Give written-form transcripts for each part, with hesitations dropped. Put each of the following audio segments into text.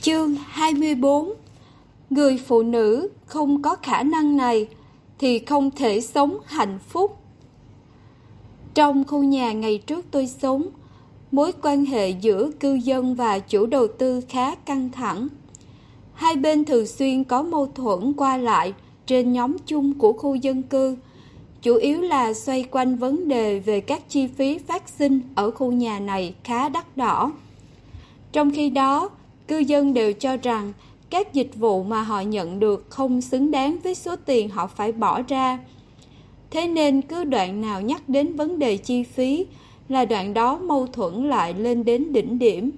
Chương 24. Người phụ nữ không có khả năng này thì không thể sống hạnh phúc. Trong khu nhà ngày trước tôi sống, mối quan hệ giữa cư dân và chủ đầu tư khá căng thẳng. Hai bên thường xuyên có mâu thuẫn qua lại trên nhóm chung của khu dân cư, chủ yếu là xoay quanh vấn đề về các chi phí phát sinh ở khu nhà này khá đắt đỏ. Trong khi đó, cư dân đều cho rằng các dịch vụ mà họ nhận được không xứng đáng với số tiền họ phải bỏ ra. Thế nên cứ đoạn nào nhắc đến vấn đề chi phí là đoạn đó mâu thuẫn lại lên đến đỉnh điểm.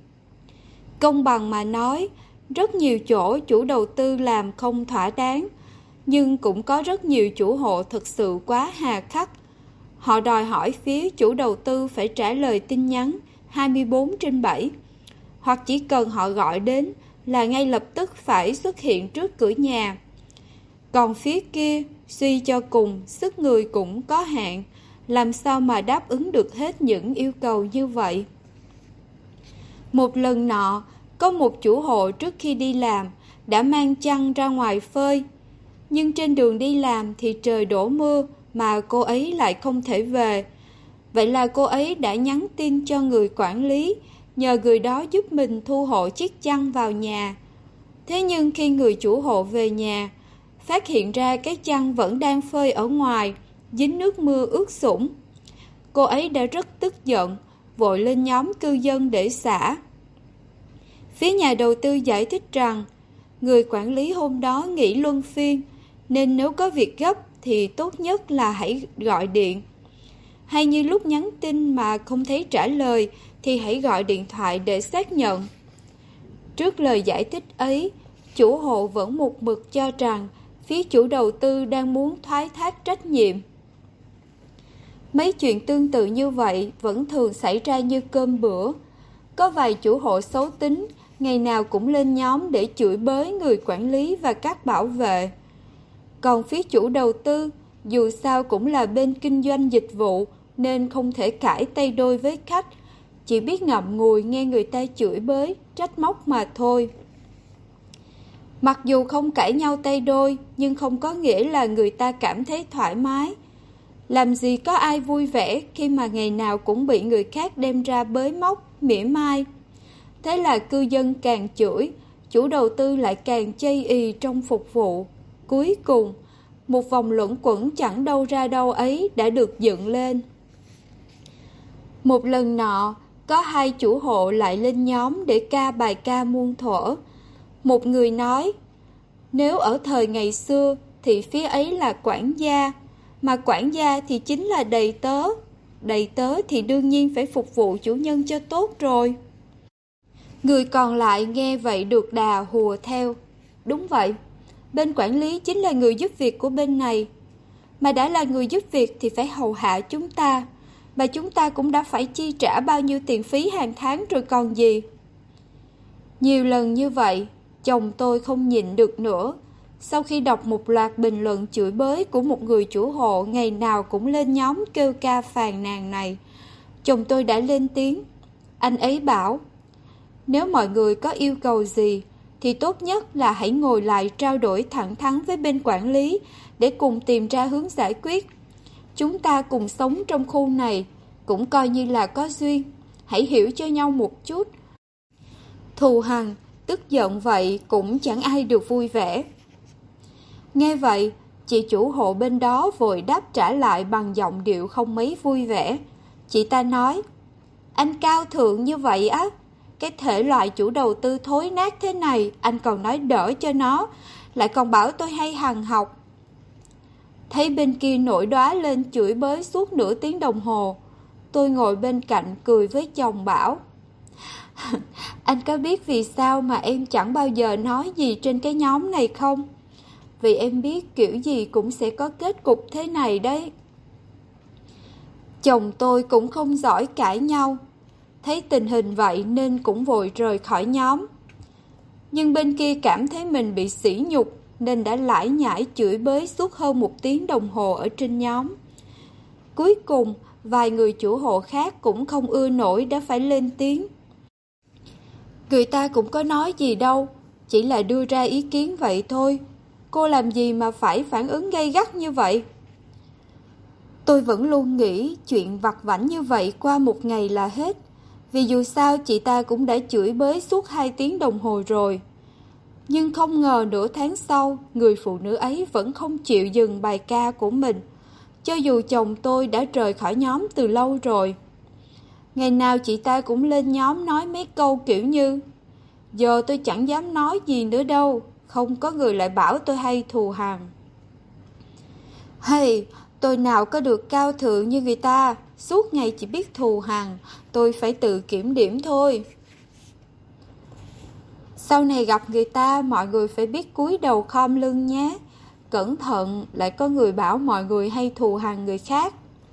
Công bằng mà nói, rất nhiều chỗ chủ đầu tư làm không thỏa đáng, nhưng cũng có rất nhiều chủ hộ thực sự quá hà khắc. Họ đòi hỏi phía chủ đầu tư phải trả lời tin nhắn 24/7, hoặc chỉ cần họ gọi đến là ngay lập tức phải xuất hiện trước cửa nhà. Còn phía kia, suy cho cùng, sức người cũng có hạn, làm sao mà đáp ứng được hết những yêu cầu như vậy. Một lần nọ, có một chủ hộ trước khi đi làm đã mang chăn ra ngoài phơi, nhưng trên đường đi làm thì trời đổ mưa mà cô ấy lại không thể về. Vậy là cô ấy đã nhắn tin cho người quản lý, nhờ người đó giúp mình thu hộ chiếc chăn vào nhà. Thế nhưng khi người chủ hộ về nhà, phát hiện ra cái chăn vẫn đang phơi ở ngoài, dính nước mưa ướt sũng. Cô ấy đã rất tức giận, vội lên nhóm cư dân để xả. Phía nhà đầu tư giải thích rằng, người quản lý hôm đó nghỉ luân phiên, nên nếu có việc gấp thì tốt nhất là hãy gọi điện. Hay như lúc nhắn tin mà không thấy trả lời thì hãy gọi điện thoại để xác nhận. Trước lời giải thích ấy, chủ hộ vẫn một mực cho rằng phía chủ đầu tư đang muốn thoái thác trách nhiệm. Mấy chuyện tương tự như vậy vẫn thường xảy ra như cơm bữa. Có vài chủ hộ xấu tính, ngày nào cũng lên nhóm để chửi bới người quản lý và các bảo vệ. Còn phía chủ đầu tư, dù sao cũng là bên kinh doanh dịch vụ nên không thể cãi tay đôi với khách, chỉ biết ngậm ngùi nghe người ta chửi bới, trách móc mà thôi. Mặc dù không cãi nhau tay đôi, nhưng không có nghĩa là người ta cảm thấy thoải mái. Làm gì có ai vui vẻ khi mà ngày nào cũng bị người khác đem ra bới móc, mỉa mai. Thế là cư dân càng chửi, chủ đầu tư lại càng chây ỳ trong phục vụ. Cuối cùng, một vòng luẩn quẩn chẳng đâu ra đâu ấy đã được dựng lên. Một lần nọ, có hai chủ hộ lại lên nhóm để ca bài ca muôn thuở. Một người nói, nếu ở thời ngày xưa thì phía ấy là quản gia, mà quản gia thì chính là đầy tớ. Đầy tớ thì đương nhiên phải phục vụ chủ nhân cho tốt rồi. Người còn lại nghe vậy được đà hùa theo. Đúng vậy, bên quản lý chính là người giúp việc của bên này. Mà đã là người giúp việc thì phải hầu hạ chúng ta. Và chúng ta cũng đã phải chi trả bao nhiêu tiền phí hàng tháng rồi còn gì. Nhiều lần như vậy, chồng tôi không nhịn được nữa. Sau khi đọc một loạt bình luận chửi bới của một người chủ hộ ngày nào cũng lên nhóm kêu ca phàn nàn này, chồng tôi đã lên tiếng. Anh ấy bảo, nếu mọi người có yêu cầu gì thì tốt nhất là hãy ngồi lại trao đổi thẳng thắn với bên quản lý để cùng tìm ra hướng giải quyết. Chúng ta cùng sống trong khu này, cũng coi như là có duyên, hãy hiểu cho nhau một chút. Thù hằn, tức giận vậy cũng chẳng ai được vui vẻ. Nghe vậy, chị chủ hộ bên đó vội đáp trả lại bằng giọng điệu không mấy vui vẻ. Chị ta nói, anh cao thượng như vậy á, cái thể loại chủ đầu tư thối nát thế này anh còn nói đỡ cho nó, lại còn bảo tôi hay hằn học. Thấy bên kia nổi đoá lên chửi bới suốt nửa tiếng đồng hồ, tôi ngồi bên cạnh cười với chồng bảo, anh có biết vì sao mà em chẳng bao giờ nói gì trên cái nhóm này không? Vì em biết kiểu gì cũng sẽ có kết cục thế này đấy. Chồng tôi cũng không giỏi cãi nhau, thấy tình hình vậy nên cũng vội rời khỏi nhóm. Nhưng bên kia cảm thấy mình bị sỉ nhục nên đã lải nhải chửi bới suốt hơn 1 tiếng đồng hồ ở trên nhóm. Cuối cùng, vài người chủ hộ khác cũng không ưa nổi đã phải lên tiếng. Người ta cũng có nói gì đâu, chỉ là đưa ra ý kiến vậy thôi. Cô làm gì mà phải phản ứng gay gắt như vậy? Tôi vẫn luôn nghĩ chuyện vặt vãnh như vậy qua một ngày là hết. Vì dù sao chị ta cũng đã chửi bới suốt 2 tiếng đồng hồ rồi. Nhưng không ngờ nửa tháng sau, người phụ nữ ấy vẫn không chịu dừng bài ca của mình, cho dù chồng tôi đã rời khỏi nhóm từ lâu rồi. Ngày nào chị ta cũng lên nhóm nói mấy câu kiểu như: giờ tôi chẳng dám nói gì nữa đâu, không có người lại bảo tôi hay thù hằn. Hay, tôi nào có được cao thượng như người ta, suốt ngày chỉ biết thù hằn, tôi phải tự kiểm điểm thôi. Sau này gặp người ta, mọi người phải biết cúi đầu khom lưng nhé. Cẩn thận, lại có người bảo mọi người hay thù hằn người khác.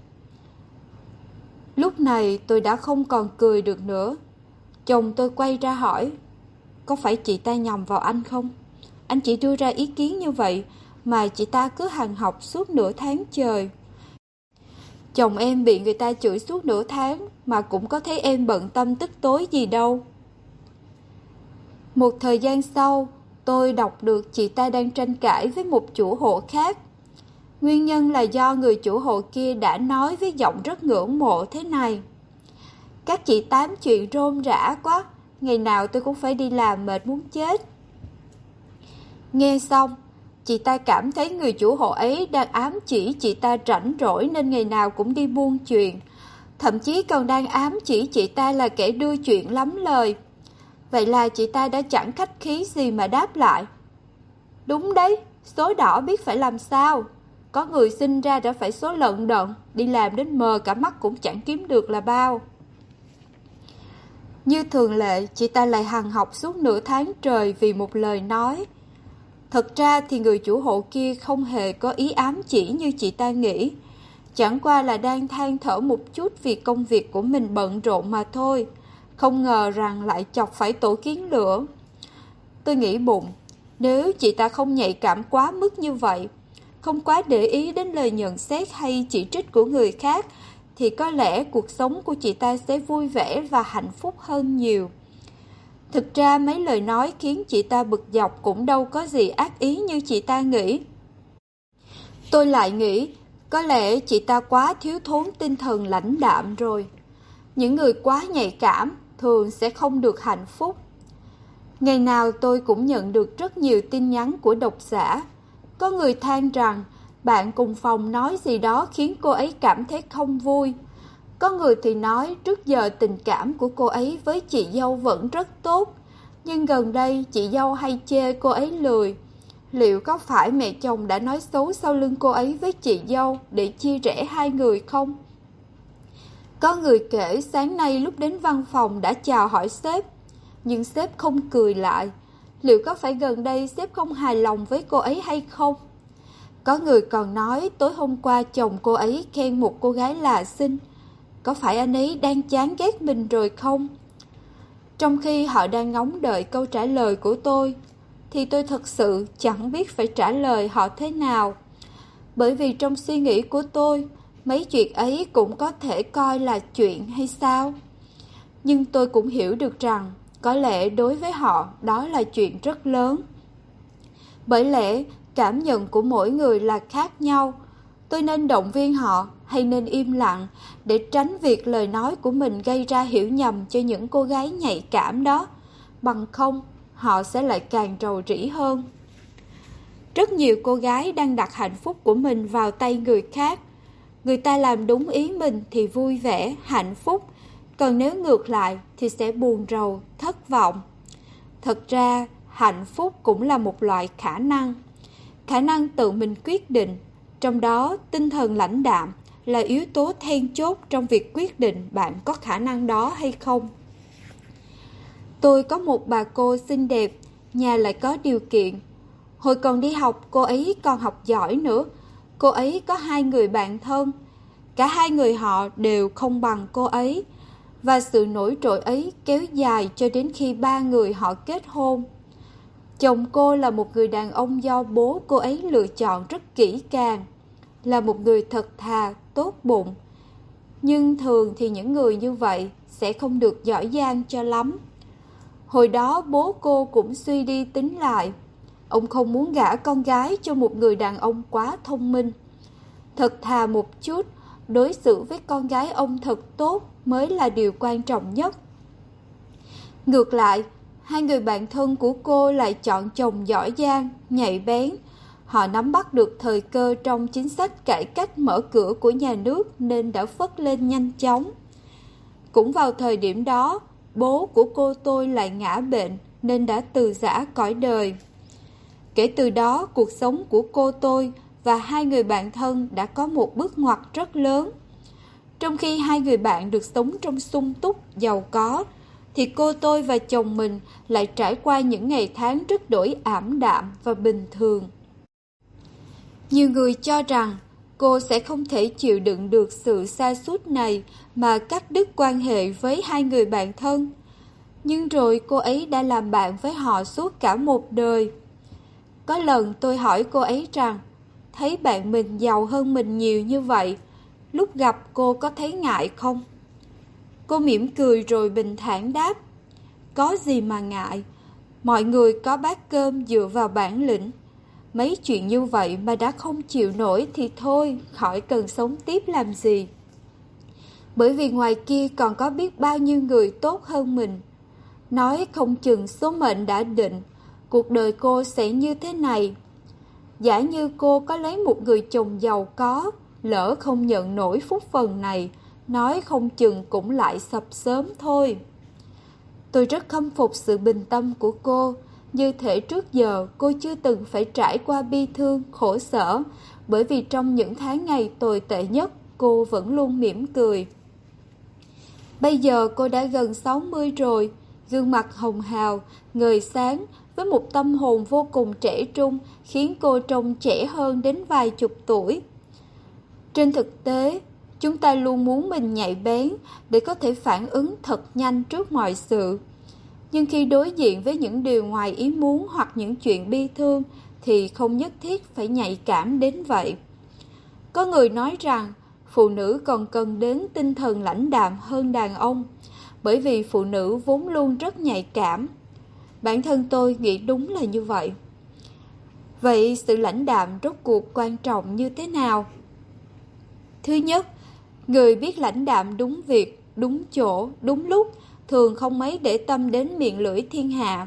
Lúc này tôi đã không còn cười được nữa. Chồng tôi quay ra hỏi: có phải chị ta nhầm vào anh không? Anh chỉ đưa ra ý kiến như vậy mà chị ta cứ hằn học suốt nửa tháng trời. Chồng em bị người ta chửi suốt nửa tháng mà cũng có thấy em bận tâm tức tối gì đâu. Một thời gian sau, tôi đọc được chị ta đang tranh cãi với một chủ hộ khác. Nguyên nhân là do người chủ hộ kia đã nói với giọng rất ngưỡng mộ thế này: các chị tám chuyện rôm rả quá, ngày nào tôi cũng phải đi làm mệt muốn chết. Nghe xong, chị ta cảm thấy người chủ hộ ấy đang ám chỉ chị ta rảnh rỗi nên ngày nào cũng đi buôn chuyện, thậm chí còn đang ám chỉ chị ta là kẻ đưa chuyện lắm lời. Vậy là chị ta đã chẳng khách khí gì mà đáp lại: đúng đấy, số đỏ biết phải làm sao. Có người sinh ra đã phải số lận đận, đi làm đến mờ cả mắt cũng chẳng kiếm được là bao. Như thường lệ, chị ta lại hằn học suốt nửa tháng trời vì một lời nói. Thật ra thì người chủ hộ kia không hề có ý ám chỉ như chị ta nghĩ. Chẳng qua là đang than thở một chút vì công việc của mình bận rộn mà thôi. Không ngờ rằng lại chọc phải tổ kiến lửa. Tôi nghĩ bụng, nếu chị ta không nhạy cảm quá mức như vậy, không quá để ý đến lời nhận xét hay chỉ trích của người khác, thì có lẽ cuộc sống của chị ta sẽ vui vẻ và hạnh phúc hơn nhiều. Thực ra mấy lời nói khiến chị ta bực dọc cũng đâu có gì ác ý như chị ta nghĩ. Tôi lại nghĩ, có lẽ chị ta quá thiếu thốn tinh thần lãnh đạm rồi. Những người quá nhạy cảm thường sẽ không được hạnh phúc. Ngày nào tôi cũng nhận được rất nhiều tin nhắn của độc giả. Có người than rằng bạn cùng phòng nói gì đó khiến cô ấy cảm thấy không vui. Có người thì nói trước giờ tình cảm của cô ấy với chị dâu vẫn rất tốt, nhưng gần đây chị dâu hay chê cô ấy lười. Liệu có phải mẹ chồng đã nói xấu sau lưng cô ấy với chị dâu để chia rẽ hai người không? Có người kể sáng nay lúc đến văn phòng đã chào hỏi sếp, nhưng sếp không cười lại. Liệu có phải gần đây sếp không hài lòng với cô ấy hay không? Có người còn nói tối hôm qua chồng cô ấy khen một cô gái là xinh. Có phải anh ấy đang chán ghét mình rồi không? Trong khi họ đang ngóng đợi câu trả lời của tôi, thì tôi thật sự chẳng biết phải trả lời họ thế nào. Bởi vì trong suy nghĩ của tôi, mấy chuyện ấy cũng có thể coi là chuyện hay sao? Nhưng tôi cũng hiểu được rằng, có lẽ đối với họ đó là chuyện rất lớn. Bởi lẽ, cảm nhận của mỗi người là khác nhau. Tôi nên động viên họ hay nên im lặng để tránh việc lời nói của mình gây ra hiểu nhầm cho những cô gái nhạy cảm đó. Bằng không, họ sẽ lại càng rầu rĩ hơn. Rất nhiều cô gái đang đặt hạnh phúc của mình vào tay người khác. Người ta làm đúng ý mình thì vui vẻ, hạnh phúc. Còn nếu ngược lại thì sẽ buồn rầu, thất vọng. Thật ra, hạnh phúc cũng là một loại khả năng. Khả năng tự mình quyết định. Trong đó, tinh thần lãnh đạm là yếu tố then chốt trong việc quyết định bạn có khả năng đó hay không. Tôi có một bà cô xinh đẹp, nhà lại có điều kiện. Hồi còn đi học, cô ấy còn học giỏi nữa. Cô ấy có 2 người bạn thân. Cả 2 người họ đều không bằng cô ấy. Và sự nổi trội ấy kéo dài cho đến khi 3 người họ kết hôn. Chồng cô là một người đàn ông do bố cô ấy lựa chọn rất kỹ càng. Là một người thật thà, tốt bụng. Nhưng thường thì những người như vậy sẽ không được giỏi giang cho lắm. Hồi đó bố cô cũng suy đi tính lại. Ông không muốn gả con gái cho một người đàn ông quá thông minh. Thật thà một chút, đối xử với con gái ông thật tốt mới là điều quan trọng nhất. Ngược lại, hai người bạn thân của cô lại chọn chồng giỏi giang, nhạy bén. Họ nắm bắt được thời cơ trong chính sách cải cách mở cửa của nhà nước nên đã phất lên nhanh chóng. Cũng vào thời điểm đó, bố của cô tôi lại ngã bệnh nên đã từ giã cõi đời. Kể từ đó, cuộc sống của cô tôi và hai người bạn thân đã có một bước ngoặt rất lớn. Trong khi hai người bạn được sống trong sung túc, giàu có, thì cô tôi và chồng mình lại trải qua những ngày tháng rất đổi ảm đạm và bình thường. Nhiều người cho rằng cô sẽ không thể chịu đựng được sự sa sút này mà cắt đứt quan hệ với hai người bạn thân. Nhưng rồi cô ấy đã làm bạn với họ suốt cả một đời. Có lần tôi hỏi cô ấy rằng, thấy bạn mình giàu hơn mình nhiều như vậy, lúc gặp cô có thấy ngại không? Cô mỉm cười rồi bình thản đáp, có gì mà ngại, mọi người có bát cơm dựa vào bản lĩnh. Mấy chuyện như vậy mà đã không chịu nổi thì thôi, khỏi cần sống tiếp làm gì. Bởi vì ngoài kia còn có biết bao nhiêu người tốt hơn mình. Nói không chừng số mệnh đã định, cuộc đời cô sẽ như thế này. Giả như cô có lấy một người chồng giàu có, lỡ không nhận nổi phúc phần này, nói không chừng cũng lại sập sớm thôi. Tôi rất khâm phục sự bình tâm của cô, như thể trước giờ cô chưa từng phải trải qua bi thương, khổ sở, bởi vì trong những tháng ngày tồi tệ nhất, cô vẫn luôn mỉm cười. Bây giờ cô đã gần 60 rồi, gương mặt hồng hào, ngời sáng, với một tâm hồn vô cùng trẻ trung, khiến cô trông trẻ hơn đến vài chục tuổi. Trên thực tế, chúng ta luôn muốn mình nhạy bén để có thể phản ứng thật nhanh trước mọi sự. Nhưng khi đối diện với những điều ngoài ý muốn hoặc những chuyện bi thương thì không nhất thiết phải nhạy cảm đến vậy. Có người nói rằng phụ nữ còn cần đến tinh thần lãnh đạm hơn đàn ông, bởi vì phụ nữ vốn luôn rất nhạy cảm. Bản thân tôi nghĩ đúng là như vậy. Vậy sự lãnh đạm rốt cuộc quan trọng như thế nào? Thứ nhất, người biết lãnh đạm đúng việc, đúng chỗ, đúng lúc thường không mấy để tâm đến miệng lưỡi thiên hạ.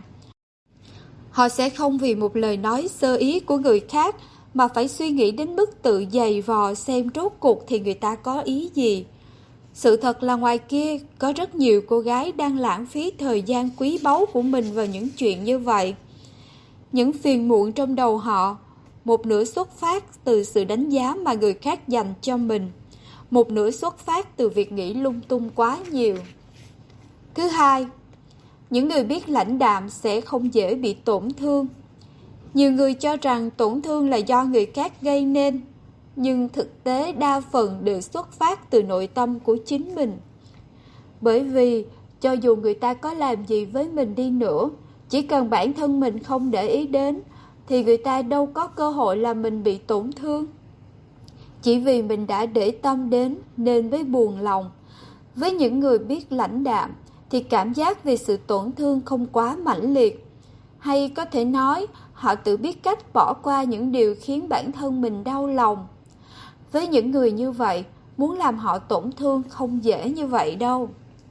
Họ sẽ không vì một lời nói sơ ý của người khác mà phải suy nghĩ đến mức tự giày vò xem rốt cuộc thì người ta có ý gì. Sự thật là ngoài kia có rất nhiều cô gái đang lãng phí thời gian quý báu của mình vào những chuyện như vậy. Những phiền muộn trong đầu họ, một nửa xuất phát từ sự đánh giá mà người khác dành cho mình, một nửa xuất phát từ việc nghĩ lung tung quá nhiều. Thứ hai, những người biết lãnh đạm sẽ không dễ bị tổn thương. Nhiều người cho rằng tổn thương là do người khác gây nên, nhưng thực tế đa phần đều xuất phát từ nội tâm của chính mình. Bởi vì, cho dù người ta có làm gì với mình đi nữa, chỉ cần bản thân mình không để ý đến, thì người ta đâu có cơ hội làm mình bị tổn thương. Chỉ vì mình đã để tâm đến nên mới buồn lòng. Với những người biết lãnh đạm, thì cảm giác về sự tổn thương không quá mãnh liệt. Hay có thể nói, họ tự biết cách bỏ qua những điều khiến bản thân mình đau lòng. Với những người như vậy, muốn làm họ tổn thương không dễ như vậy đâu.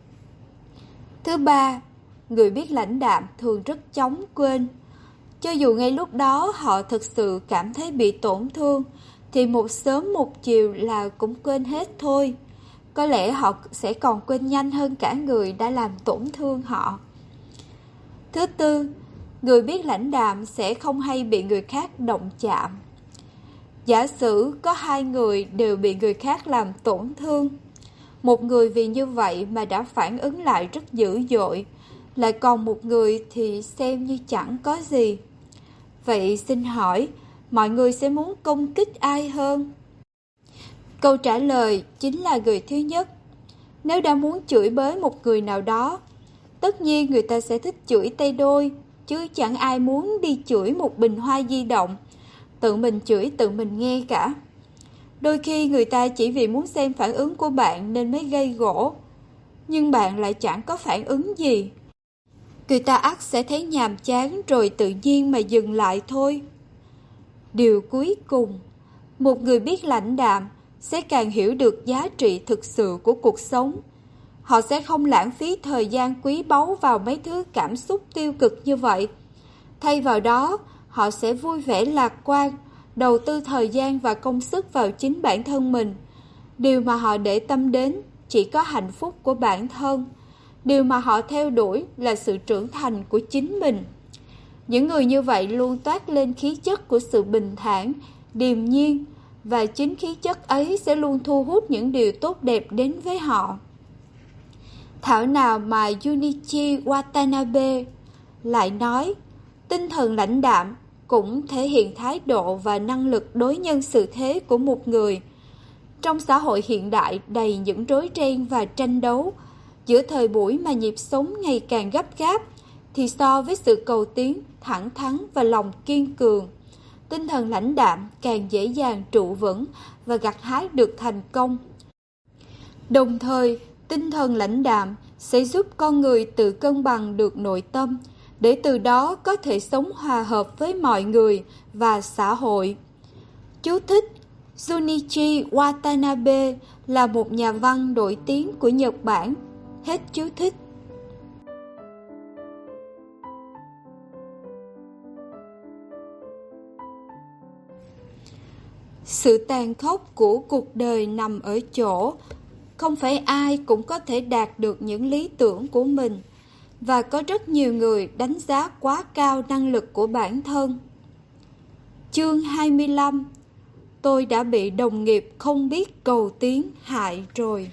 Thứ ba, người biết lãnh đạm thường rất chóng quên. Cho dù ngay lúc đó họ thực sự cảm thấy bị tổn thương, thì một sớm một chiều là cũng quên hết thôi. Có lẽ họ sẽ còn quên nhanh hơn cả người đã làm tổn thương họ. Thứ tư, người biết lãnh đạm sẽ không hay bị người khác động chạm. Giả sử có hai người đều bị người khác làm tổn thương. Một người vì như vậy mà đã phản ứng lại rất dữ dội, lại còn một người thì xem như chẳng có gì. Vậy xin hỏi, mọi người sẽ muốn công kích ai hơn? Câu trả lời chính là người thứ nhất. Nếu đã muốn chửi bới một người nào đó, tất nhiên người ta sẽ thích chửi tay đôi, chứ chẳng ai muốn đi chửi một bình hoa di động, tự mình chửi tự mình nghe cả. Đôi khi người ta chỉ vì muốn xem phản ứng của bạn nên mới gây gổ, nhưng bạn lại chẳng có phản ứng gì. người ta ắt sẽ thấy nhàm chán rồi tự nhiên mà dừng lại thôi. Điều cuối cùng, một người biết lãnh đạm sẽ càng hiểu được giá trị thực sự của cuộc sống. Họ sẽ không lãng phí thời gian quý báu vào mấy thứ cảm xúc tiêu cực như vậy. Thay vào đó, họ sẽ vui vẻ lạc quan, đầu tư thời gian và công sức vào chính bản thân mình. Điều mà họ để tâm đến chỉ có hạnh phúc của bản thân. Điều mà họ theo đuổi là sự trưởng thành của chính mình. Những người như vậy luôn toát lên khí chất của sự bình thản, điềm nhiên, và chính khí chất ấy sẽ luôn thu hút những điều tốt đẹp đến với họ. Thảo nào mà Junichi Watanabe lại nói, tinh thần lãnh đạm cũng thể hiện thái độ và năng lực đối nhân xử thế của một người. Trong xã hội hiện đại đầy những rối ren và tranh đấu, giữa thời buổi mà nhịp sống ngày càng gấp gáp, thì so với sự cầu tiến, thẳng thắn và lòng kiên cường, tinh thần lãnh đạm càng dễ dàng trụ vững và gặt hái được thành công. Đồng thời, tinh thần lãnh đạm sẽ giúp con người tự cân bằng được nội tâm, để từ đó có thể sống hòa hợp với mọi người và xã hội. Chú thích: Junichi Watanabe là một nhà văn nổi tiếng của Nhật Bản. Hết chú thích. Sự tàn khốc của cuộc đời nằm ở chỗ không phải ai cũng có thể đạt được những lý tưởng của mình, và có rất nhiều người đánh giá quá cao năng lực của bản thân. Chương 25. Tôi đã bị đồng nghiệp không biết cầu tiến hại rồi.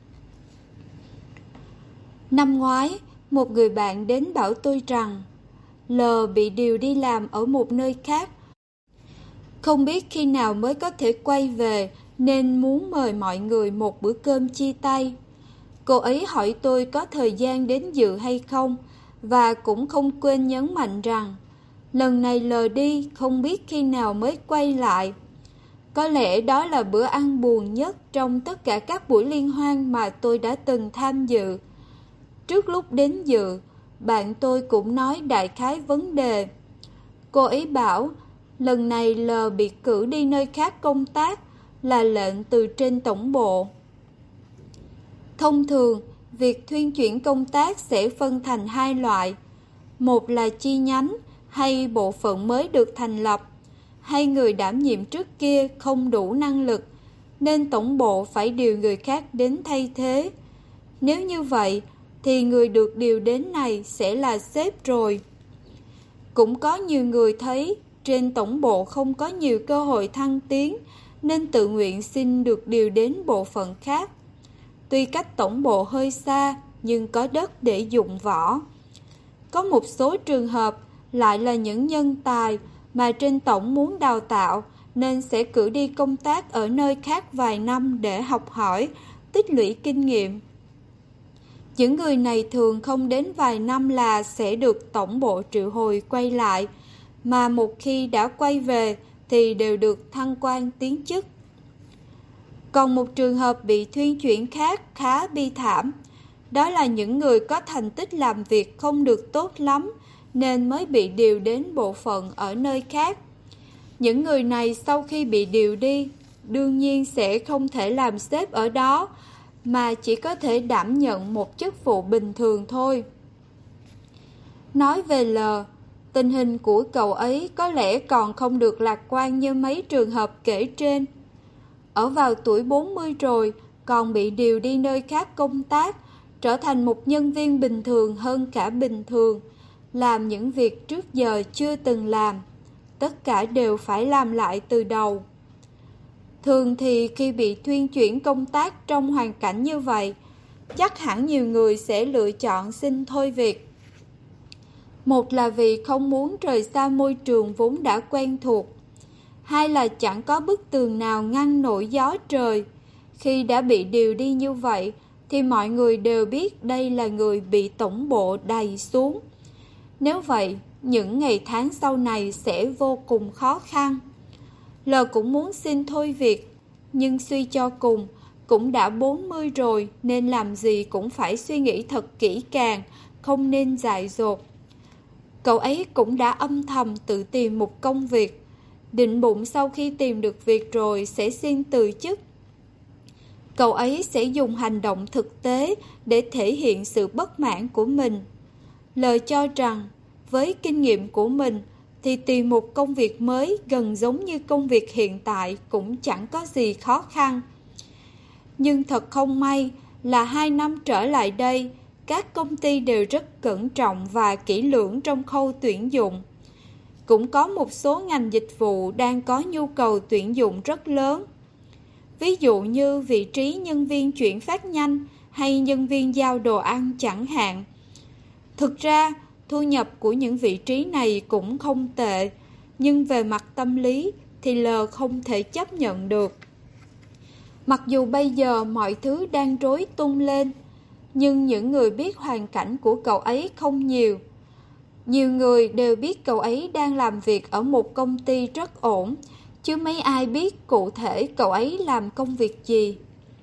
Năm ngoái, một người bạn đến bảo tôi rằng L bị điều đi làm ở một nơi khác, không biết khi nào mới có thể quay về, nên muốn mời mọi người một bữa cơm chia tay. Cô ấy hỏi tôi có thời gian đến dự hay không, và cũng không quên nhấn mạnh rằng lần này L đi không biết khi nào mới quay lại. Có lẽ đó là bữa ăn buồn nhất trong tất cả các buổi liên hoan mà tôi đã từng tham dự. Trước lúc đến dự, bạn tôi cũng nói đại khái vấn đề. Cô ấy bảo lần này L bị cử đi nơi khác công tác là lệnh từ trên tổng bộ. Thông thường, việc thuyên chuyển công tác sẽ phân thành hai loại. Một là chi nhánh hay bộ phận mới được thành lập, hay người đảm nhiệm trước kia không đủ năng lực, nên tổng bộ phải điều người khác đến thay thế. Nếu như vậy, thì người được điều đến này sẽ là sếp rồi. Cũng có nhiều người thấy trên tổng bộ không có nhiều cơ hội thăng tiến, nên tự nguyện xin được điều đến bộ phận khác. Tuy cách tổng bộ hơi xa, nhưng có đất để dụng võ. Có một số trường hợp lại là những nhân tài mà trên tổng muốn đào tạo, nên sẽ cử đi công tác ở nơi khác vài năm để học hỏi, tích lũy kinh nghiệm. Những người này thường không đến vài năm là sẽ được tổng bộ triệu hồi quay lại, mà một khi đã quay về thì đều được thăng quan tiến chức. Còn một trường hợp bị thuyên chuyển khác khá bi thảm. Đó là những người có thành tích làm việc không được tốt lắm, nên mới bị điều đến bộ phận ở nơi khác. Những người này sau khi bị điều đi, đương nhiên sẽ không thể làm sếp ở đó, mà chỉ có thể đảm nhận một chức vụ bình thường thôi. Nói về L, tình hình của cậu ấy có lẽ còn không được lạc quan như mấy trường hợp kể trên. Ở vào tuổi 40 rồi, còn bị điều đi nơi khác công tác, trở thành một nhân viên bình thường hơn cả bình thường, làm những việc trước giờ chưa từng làm. Tất cả đều phải làm lại từ đầu. Thường thì khi bị thuyên chuyển công tác trong hoàn cảnh như vậy, chắc hẳn nhiều người sẽ lựa chọn xin thôi việc. Một là vì không muốn rời xa môi trường vốn đã quen thuộc. Hai là chẳng có bức tường nào ngăn nổi gió trời. Khi đã bị điều đi như vậy, thì mọi người đều biết đây là người bị tổng bộ đày xuống. Nếu vậy, những ngày tháng sau này sẽ vô cùng khó khăn. L cũng muốn xin thôi việc, nhưng suy cho cùng, cũng đã 40 rồi nên làm gì cũng phải suy nghĩ thật kỹ càng, không nên dại dột. Cậu ấy cũng đã âm thầm tự tìm một công việc, định bụng sau khi tìm được việc rồi sẽ xin từ chức. Cậu ấy sẽ dùng hành động thực tế để thể hiện sự bất mãn của mình. Lời cho rằng, với kinh nghiệm của mình thì tìm một công việc mới gần giống như công việc hiện tại cũng chẳng có gì khó khăn. Nhưng thật không may là 2 năm trở lại đây, các công ty đều rất cẩn trọng và kỹ lưỡng trong khâu tuyển dụng. Cũng có một số ngành dịch vụ đang có nhu cầu tuyển dụng rất lớn. Ví dụ như vị trí nhân viên chuyển phát nhanh hay nhân viên giao đồ ăn chẳng hạn. Thực ra, thu nhập của những vị trí này cũng không tệ, nhưng về mặt tâm lý thì L không thể chấp nhận được. Mặc dù bây giờ mọi thứ đang rối tung lên, nhưng những người biết hoàn cảnh của cậu ấy không nhiều. Nhiều người đều biết cậu ấy đang làm việc ở một công ty rất ổn, chứ mấy ai biết cụ thể cậu ấy làm công việc gì.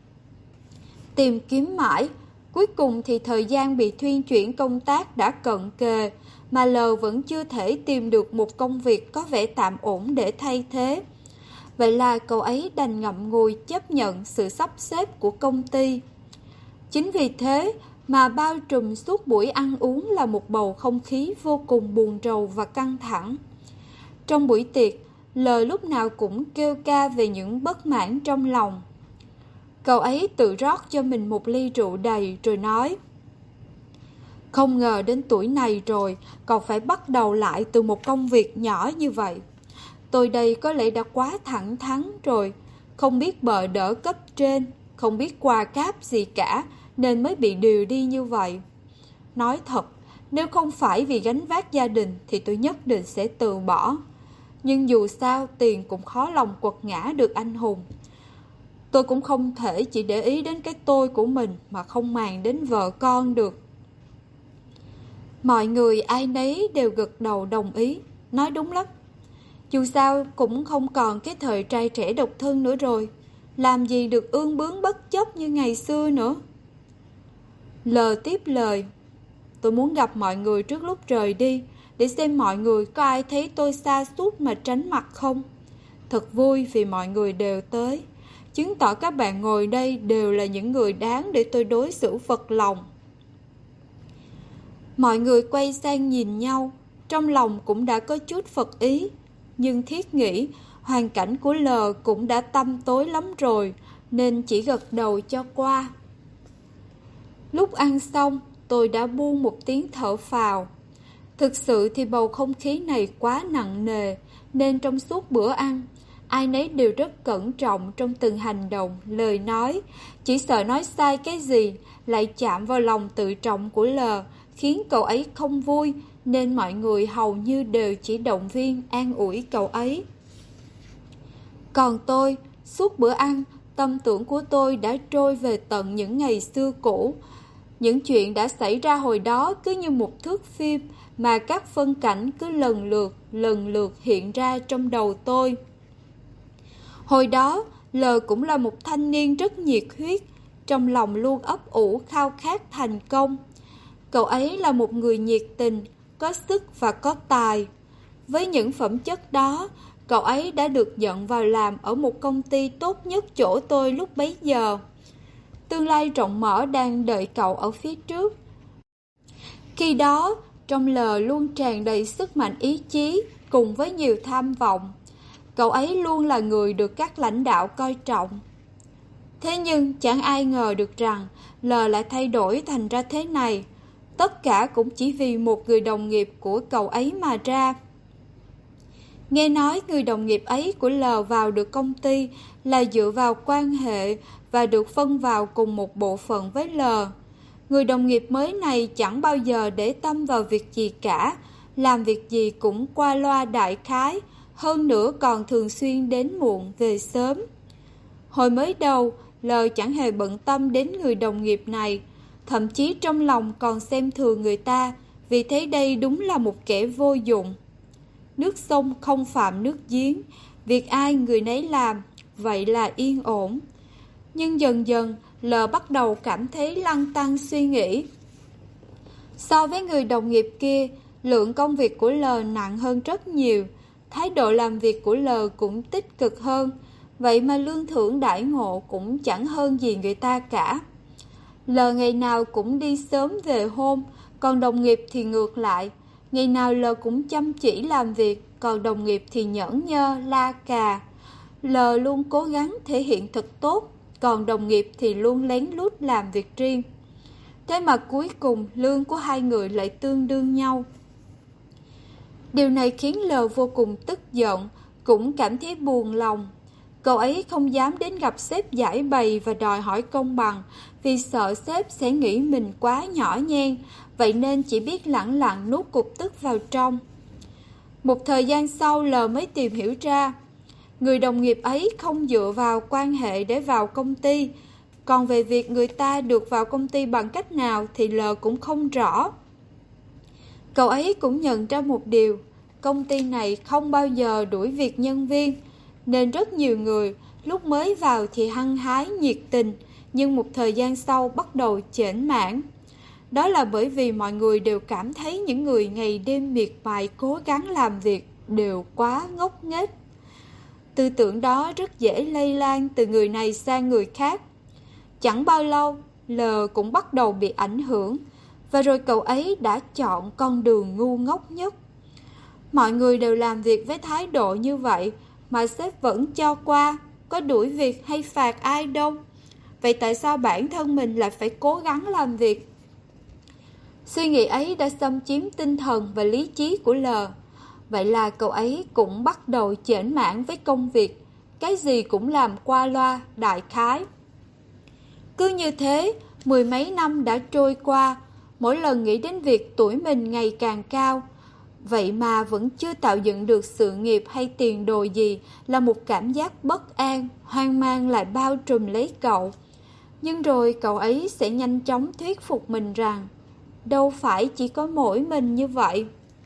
Tìm kiếm mãi, cuối cùng thì thời gian bị thuyên chuyển công tác đã cận kề, mà L vẫn chưa thể tìm được một công việc có vẻ tạm ổn để thay thế. Vậy là cậu ấy đành ngậm ngùi chấp nhận sự sắp xếp của công ty. Chính vì thế mà bao trùm suốt buổi ăn uống là một bầu không khí vô cùng buồn rầu và căng thẳng. Trong buổi tiệc, L lúc nào cũng kêu ca về những bất mãn trong lòng. Cậu ấy tự rót cho mình một ly rượu đầy rồi nói: "Không ngờ đến tuổi này rồi còn phải bắt đầu lại từ một công việc nhỏ như vậy. Tôi đây có lẽ đã quá thẳng thắn rồi, không biết bợ đỡ cấp trên, không biết qua cáp gì cả nên mới bị điều đi như vậy. Nói thật, nếu không phải vì gánh vác gia đình thì tôi nhất định sẽ từ bỏ. Nhưng dù sao tiền cũng khó lòng quật ngã được anh hùng. Tôi cũng không thể chỉ để ý đến cái tôi của mình mà không màng đến vợ con được." Mọi người ai nấy đều gật đầu đồng ý, nói đúng lắm. Dù sao cũng không còn cái thời trai trẻ độc thân nữa rồi, làm gì được ương bướng bất chấp như ngày xưa nữa. L tiếp lời: "Tôi muốn gặp mọi người trước lúc rời đi, để xem mọi người có ai thấy tôi sa sút mà tránh mặt không. Thật vui vì mọi người đều tới, chứng tỏ các bạn ngồi đây đều là những người đáng để tôi đối xử phật lòng." Mọi người quay sang nhìn nhau, trong lòng cũng đã có chút phật ý, nhưng thiết nghĩ hoàn cảnh của L cũng đã tăm tối lắm rồi, nên chỉ gật đầu cho qua. Lúc ăn xong, tôi đã buông một tiếng thở phào. Thực sự thì bầu không khí này quá nặng nề, nên trong suốt bữa ăn, ai nấy đều rất cẩn trọng trong từng hành động, lời nói, chỉ sợ nói sai cái gì lại chạm vào lòng tự trọng của L, khiến cậu ấy không vui, nên mọi người hầu như đều chỉ động viên, an ủi cậu ấy. Còn tôi, suốt bữa ăn, tâm tưởng của tôi đã trôi về tận những ngày xưa cũ. Những chuyện đã xảy ra hồi đó cứ như một thước phim mà các phân cảnh cứ lần lượt hiện ra trong đầu tôi. Hồi đó, L cũng là một thanh niên rất nhiệt huyết, trong lòng luôn ấp ủ khao khát thành công. Cậu ấy là một người nhiệt tình, có sức và có tài. Với những phẩm chất đó, cậu ấy đã được nhận vào làm ở một công ty tốt nhất chỗ tôi lúc bấy giờ. Tương lai rộng mở đang đợi cậu ở phía trước. Khi đó, trong L luôn tràn đầy sức mạnh ý chí cùng với nhiều tham vọng. Cậu ấy luôn là người được các lãnh đạo coi trọng. Thế nhưng chẳng ai ngờ được rằng L lại thay đổi thành ra thế này. Tất cả cũng chỉ vì một người đồng nghiệp của cậu ấy mà ra. Nghe nói người đồng nghiệp ấy của L vào được công ty là dựa vào quan hệ và được phân vào cùng một bộ phận với L. Người đồng nghiệp mới này chẳng bao giờ để tâm vào việc gì cả, làm việc gì cũng qua loa đại khái, hơn nữa còn thường xuyên đến muộn về sớm. Hồi mới đầu, L chẳng hề bận tâm đến người đồng nghiệp này, thậm chí trong lòng còn xem thường người ta, vì thấy đây đúng là một kẻ vô dụng. Nước sông không phạm nước giếng, việc ai người nấy làm, vậy là yên ổn. Nhưng dần dần, L bắt đầu cảm thấy lăn tăn suy nghĩ. So với người đồng nghiệp kia, lượng công việc của L nặng hơn rất nhiều, thái độ làm việc của L cũng tích cực hơn, vậy mà lương thưởng đãi ngộ cũng chẳng hơn gì người ta cả. L ngày nào cũng đi sớm về hôm, còn đồng nghiệp thì ngược lại. Ngày nào L cũng chăm chỉ làm việc, còn đồng nghiệp thì nhởn nhơ, la cà. L luôn cố gắng thể hiện thật tốt, còn đồng nghiệp thì luôn lén lút làm việc riêng. Thế mà cuối cùng lương của hai người lại tương đương nhau. Điều này khiến L vô cùng tức giận, cũng cảm thấy buồn lòng. Cậu ấy không dám đến gặp sếp giải bày và đòi hỏi công bằng, vì sợ sếp sẽ nghĩ mình quá nhỏ nhen, vậy nên chỉ biết lẳng lặng nuốt cục tức vào trong. Một thời gian sau L mới tìm hiểu ra, người đồng nghiệp ấy không dựa vào quan hệ để vào công ty, còn về việc người ta được vào công ty bằng cách nào thì L cũng không rõ. Cậu ấy cũng nhận ra một điều, công ty này không bao giờ đuổi việc nhân viên, nên rất nhiều người lúc mới vào thì hăng hái nhiệt tình, nhưng một thời gian sau bắt đầu chểnh mảng. Đó là bởi vì mọi người đều cảm thấy những người ngày đêm miệt mài cố gắng làm việc đều quá ngốc nghếch. Tư tưởng đó rất dễ lây lan từ người này sang người khác. Chẳng bao lâu, L cũng bắt đầu bị ảnh hưởng, và rồi cậu ấy đã chọn con đường ngu ngốc nhất. Mọi người đều làm việc với thái độ như vậy, mà sếp vẫn cho qua, có đuổi việc hay phạt ai đâu. Vậy tại sao bản thân mình lại phải cố gắng làm việc? Suy nghĩ ấy đã xâm chiếm tinh thần và lý trí của L. Vậy là cậu ấy cũng bắt đầu chểnh mảng với công việc, cái gì cũng làm qua loa, đại khái. Cứ như thế, mười mấy năm đã trôi qua, mỗi lần nghĩ đến việc tuổi mình ngày càng cao, vậy mà vẫn chưa tạo dựng được sự nghiệp hay tiền đồ gì, là một cảm giác bất an, hoang mang lại bao trùm lấy cậu. Nhưng rồi cậu ấy sẽ nhanh chóng thuyết phục mình rằng, đâu phải chỉ có mỗi mình như vậy.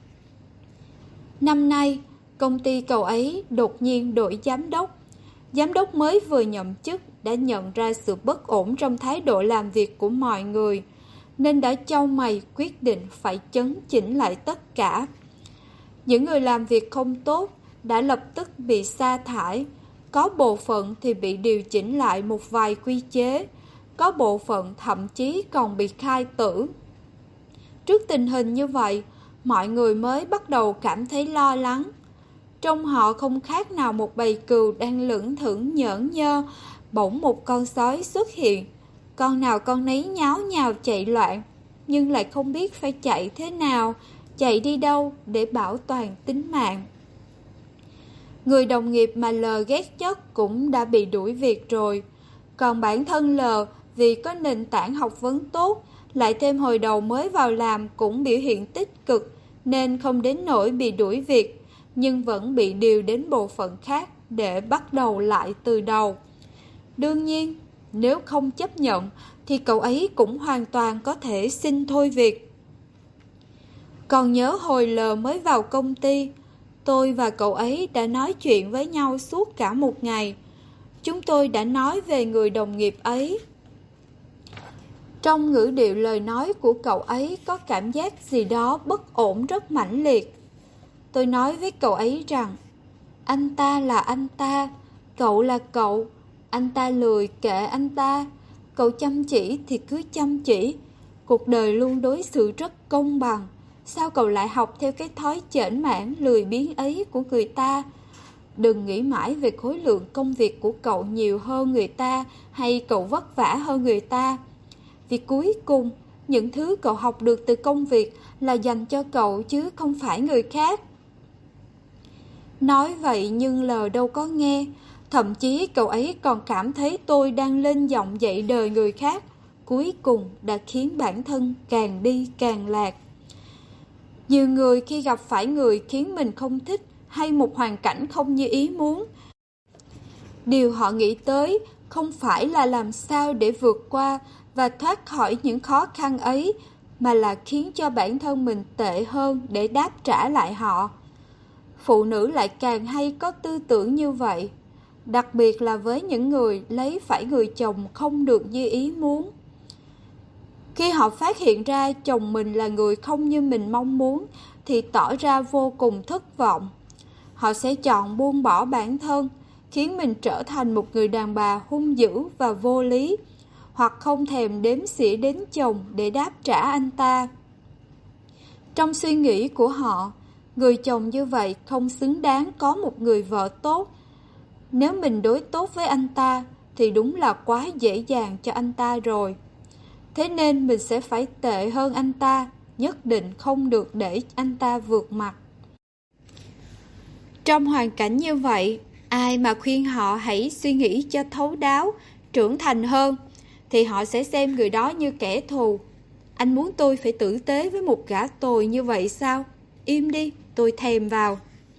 Năm nay, công ty cậu ấy đột nhiên đổi giám đốc. Giám đốc mới vừa nhậm chức đã nhận ra sự bất ổn trong thái độ làm việc của mọi người, nên đã chau mày quyết định phải chấn chỉnh lại tất cả. Những người làm việc không tốt đã lập tức bị sa thải, có bộ phận thì bị điều chỉnh lại một vài quy chế, có bộ phận thậm chí còn bị khai tử. Trước tình hình như vậy, mọi người mới bắt đầu cảm thấy lo lắng. Trong họ không khác nào một bầy cừu đang lững thững nhởn nhơ, bỗng một con sói xuất hiện. Con nào con nấy nháo nhào chạy loạn, nhưng lại không biết phải chạy thế nào, chạy đi đâu để bảo toàn tính mạng. Người đồng nghiệp mà L ghét nhất cũng đã bị đuổi việc rồi. Còn bản thân L vì có nền tảng học vấn tốt, lại thêm hồi đầu mới vào làm cũng biểu hiện tích cực, nên không đến nỗi bị đuổi việc, nhưng vẫn bị điều đến bộ phận khác để bắt đầu lại từ đầu. Đương nhiên, nếu không chấp nhận thì cậu ấy cũng hoàn toàn có thể xin thôi việc. Còn nhớ hồi L mới vào công ty, tôi và cậu ấy đã nói chuyện với nhau suốt cả một ngày. Chúng tôi đã nói về người đồng nghiệp ấy. Trong ngữ điệu lời nói của cậu ấy có cảm giác gì đó bất ổn rất mãnh liệt. Tôi nói với cậu ấy rằng, anh ta là anh ta, cậu là cậu, anh ta lười kệ anh ta, cậu chăm chỉ thì cứ chăm chỉ. Cuộc đời luôn đối xử rất công bằng, sao cậu lại học theo cái thói chểnh mảng lười biếng ấy của người ta? Đừng nghĩ mãi về khối lượng công việc của cậu nhiều hơn người ta hay cậu vất vả hơn người ta. Vì cuối cùng, những thứ cậu học được từ công việc là dành cho cậu chứ không phải người khác. Nói vậy nhưng L đâu có nghe, thậm chí cậu ấy còn cảm thấy tôi đang lên giọng dạy đời người khác, cuối cùng đã khiến bản thân càng đi càng lạc. Nhiều người khi gặp phải người khiến mình không thích hay một hoàn cảnh không như ý muốn, điều họ nghĩ tới không phải là làm sao để vượt qua và thoát khỏi những khó khăn ấy, mà là khiến cho bản thân mình tệ hơn để đáp trả lại họ. Phụ nữ lại càng hay có tư tưởng như vậy, đặc biệt là với những người lấy phải người chồng không được như ý muốn. Khi họ phát hiện ra chồng mình là người không như mình mong muốn thì tỏ ra vô cùng thất vọng. Họ sẽ chọn buông bỏ bản thân, khiến mình trở thành một người đàn bà hung dữ và vô lý, hoặc không thèm đếm xỉa đến chồng để đáp trả anh ta. Trong suy nghĩ của họ, người chồng như vậy không xứng đáng có một người vợ tốt. Nếu mình đối tốt với anh ta thì đúng là quá dễ dàng cho anh ta rồi. Thế nên mình sẽ phải tệ hơn anh ta, nhất định không được để anh ta vượt mặt. Trong hoàn cảnh như vậy, ai mà khuyên họ hãy suy nghĩ cho thấu đáo, trưởng thành hơn, thì họ sẽ xem người đó như kẻ thù. Anh muốn tôi phải tử tế với một gã tồi như vậy sao? Im đi, tôi thèm vào.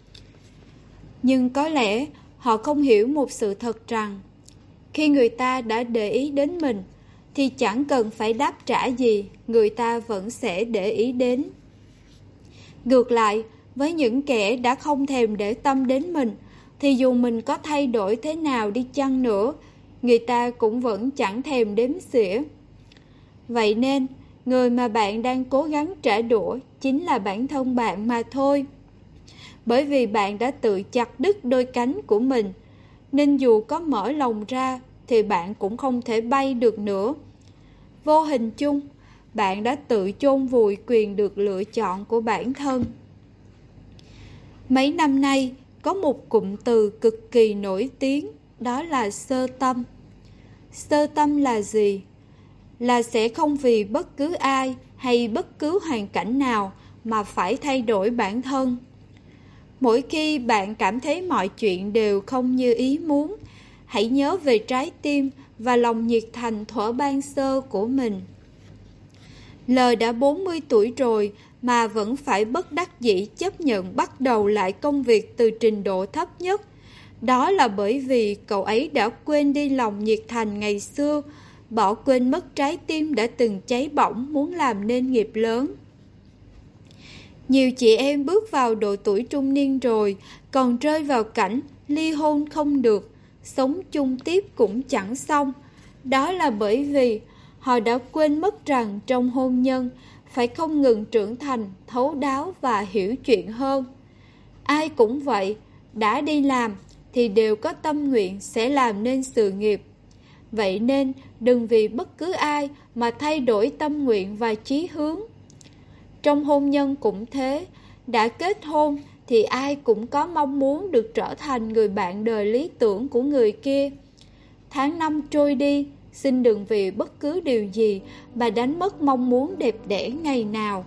Nhưng có lẽ họ không hiểu một sự thật rằng, khi người ta đã để ý đến mình, thì chẳng cần phải đáp trả gì, người ta vẫn sẽ để ý đến. Ngược lại, với những kẻ đã không thèm để tâm đến mình, thì dù mình có thay đổi thế nào đi chăng nữa, người ta cũng vẫn chẳng thèm đếm xỉa. Vậy nên, người mà bạn đang cố gắng trả đũa chính là bản thân bạn mà thôi. Bởi vì bạn đã tự chặt đứt đôi cánh của mình, nên dù có mở lòng ra thì bạn cũng không thể bay được nữa. Vô hình chung, bạn đã tự chôn vùi quyền được lựa chọn của bản thân. Mấy năm nay, có một cụm từ cực kỳ nổi tiếng, đó là sơ tâm. Sơ tâm là gì? Là sẽ không vì bất cứ ai hay bất cứ hoàn cảnh nào mà phải thay đổi bản thân. Mỗi khi bạn cảm thấy mọi chuyện đều không như ý muốn, hãy nhớ về trái tim và lòng nhiệt thành thuở ban sơ của mình. L đã 40 tuổi rồi mà vẫn phải bất đắc dĩ chấp nhận bắt đầu lại công việc từ trình độ thấp nhất. Đó là bởi vì cậu ấy đã quên đi lòng nhiệt thành ngày xưa, bỏ quên mất trái tim đã từng cháy bỏng muốn làm nên nghiệp lớn. Nhiều chị em bước vào độ tuổi trung niên rồi, còn rơi vào cảnh ly hôn không được, sống chung tiếp cũng chẳng xong. Đó là bởi vì họ đã quên mất rằng trong hôn nhân phải không ngừng trưởng thành, thấu đáo và hiểu chuyện hơn. Ai cũng vậy, đã đi làm thì đều có tâm nguyện sẽ làm nên sự nghiệp. Vậy nên đừng vì bất cứ ai mà thay đổi tâm nguyện và chí hướng. Trong hôn nhân cũng thế, đã kết hôn thì ai cũng có mong muốn được trở thành người bạn đời lý tưởng của người kia. Tháng năm trôi đi, xin đừng vì bất cứ điều gì mà đánh mất mong muốn đẹp đẽ ngày nào.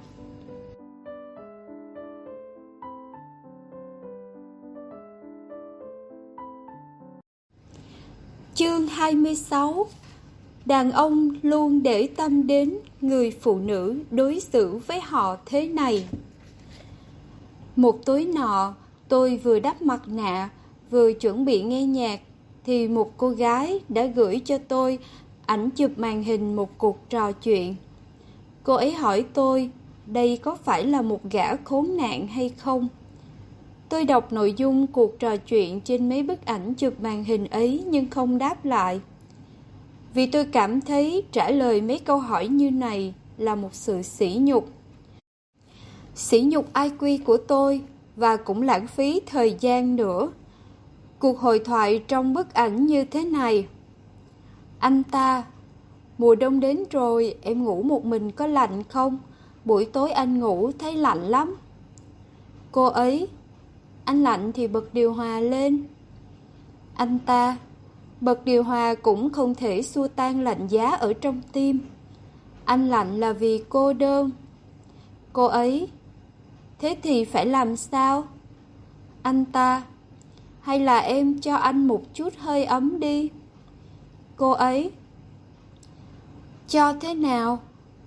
Chương 26. Đàn ông luôn để tâm đến người phụ nữ đối xử với họ thế này. Một tối nọ, tôi vừa đắp mặt nạ, vừa chuẩn bị nghe nhạc, thì một cô gái đã gửi cho tôi ảnh chụp màn hình một cuộc trò chuyện. Cô ấy hỏi tôi, đây có phải là một gã khốn nạn hay không? Tôi đọc nội dung cuộc trò chuyện trên mấy bức ảnh chụp màn hình ấy nhưng không đáp lại. Vì tôi cảm thấy trả lời mấy câu hỏi như này là một sự sỉ nhục. Sỉ nhục IQ của tôi và cũng lãng phí thời gian nữa. Cuộc hội thoại trong bức ảnh như thế này. Anh ta: mùa đông đến rồi, em ngủ một mình có lạnh không? Buổi tối anh ngủ thấy lạnh lắm. Cô ấy: anh lạnh thì bật điều hòa lên. Anh ta: bật điều hòa cũng không thể xua tan lạnh giá ở trong tim. Anh lạnh là vì cô đơn. Cô ấy: thế thì phải làm sao? Anh ta: hay là em cho anh một chút hơi ấm đi. Cô ấy: cho thế nào?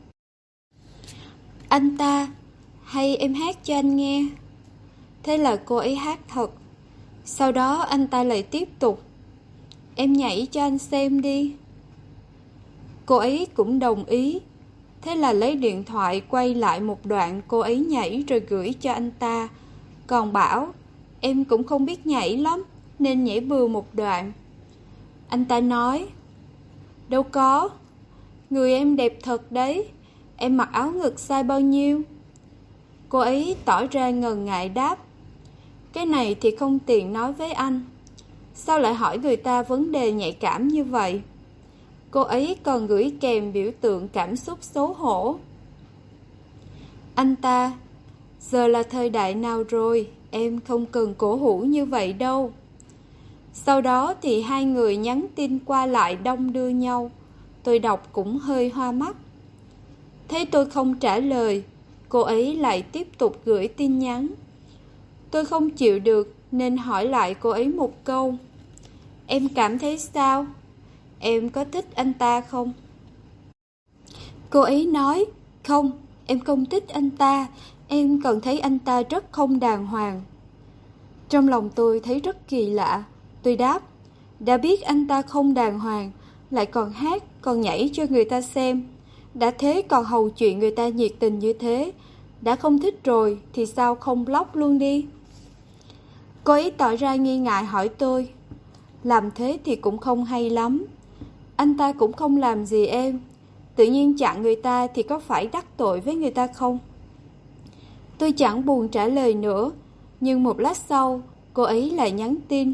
Anh ta: hay em hát cho anh nghe. Thế là cô ấy hát thật. Sau đó anh ta lại tiếp tục: em nhảy cho anh xem đi. Cô ấy cũng đồng ý. Thế là lấy điện thoại quay lại một đoạn cô ấy nhảy rồi gửi cho anh ta. Còn bảo em cũng không biết nhảy lắm nên nhảy bừa một đoạn. Anh ta nói: đâu có, Người em đẹp thật đấy. Em mặc áo ngực size bao nhiêu? Cô ấy tỏ ra ngần ngại đáp. Cái này thì không tiện nói với anh. Sao lại hỏi người ta vấn đề nhạy cảm như vậy? Cô ấy còn gửi kèm biểu tượng cảm xúc xấu hổ. Anh ta, giờ là thời đại nào rồi, em không cần cổ hủ như vậy đâu. Sau đó thì hai người nhắn tin qua lại đong đưa nhau. Tôi đọc cũng hơi hoa mắt. Thấy tôi không trả lời, cô ấy lại tiếp tục gửi tin nhắn. Tôi không chịu được nên hỏi lại cô ấy một câu. Em cảm thấy sao? Em có thích anh ta không? Cô ấy nói, không, em không thích anh ta, em còn thấy anh ta rất không đàng hoàng. Trong lòng tôi thấy rất kỳ lạ. Tôi đáp, đã biết anh ta không đàng hoàng, lại còn hát, còn nhảy cho người ta xem. Đã thế còn hầu chuyện người ta nhiệt tình như thế. Đã không thích rồi thì sao không block luôn đi? Cô ấy tỏ ra nghi ngại hỏi tôi, làm thế thì cũng không hay lắm. Anh ta cũng không làm gì em. Tự nhiên chặn người ta thì có phải đắc tội với người ta không? Tôi chẳng buồn trả lời nữa. Nhưng một lát sau, cô ấy lại nhắn tin.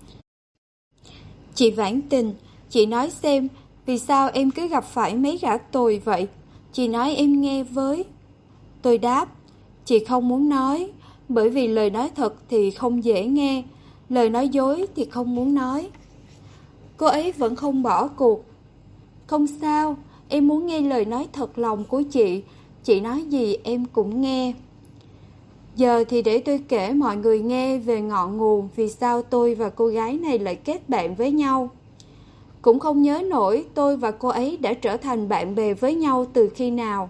Chị Vãn Tình, chị nói xem, vì sao em cứ gặp phải mấy gã tồi vậy? Chị nói em nghe với. Tôi đáp, chị không muốn nói, bởi vì lời nói thật thì không dễ nghe, lời nói dối thì không muốn nói. Cô ấy vẫn không bỏ cuộc. Không sao, em muốn nghe lời nói thật lòng của chị nói gì em cũng nghe. Giờ thì để tôi kể mọi người nghe về ngọn nguồn vì sao tôi và cô gái này lại kết bạn với nhau. Cũng không nhớ nổi tôi và cô ấy đã trở thành bạn bè với nhau từ khi nào.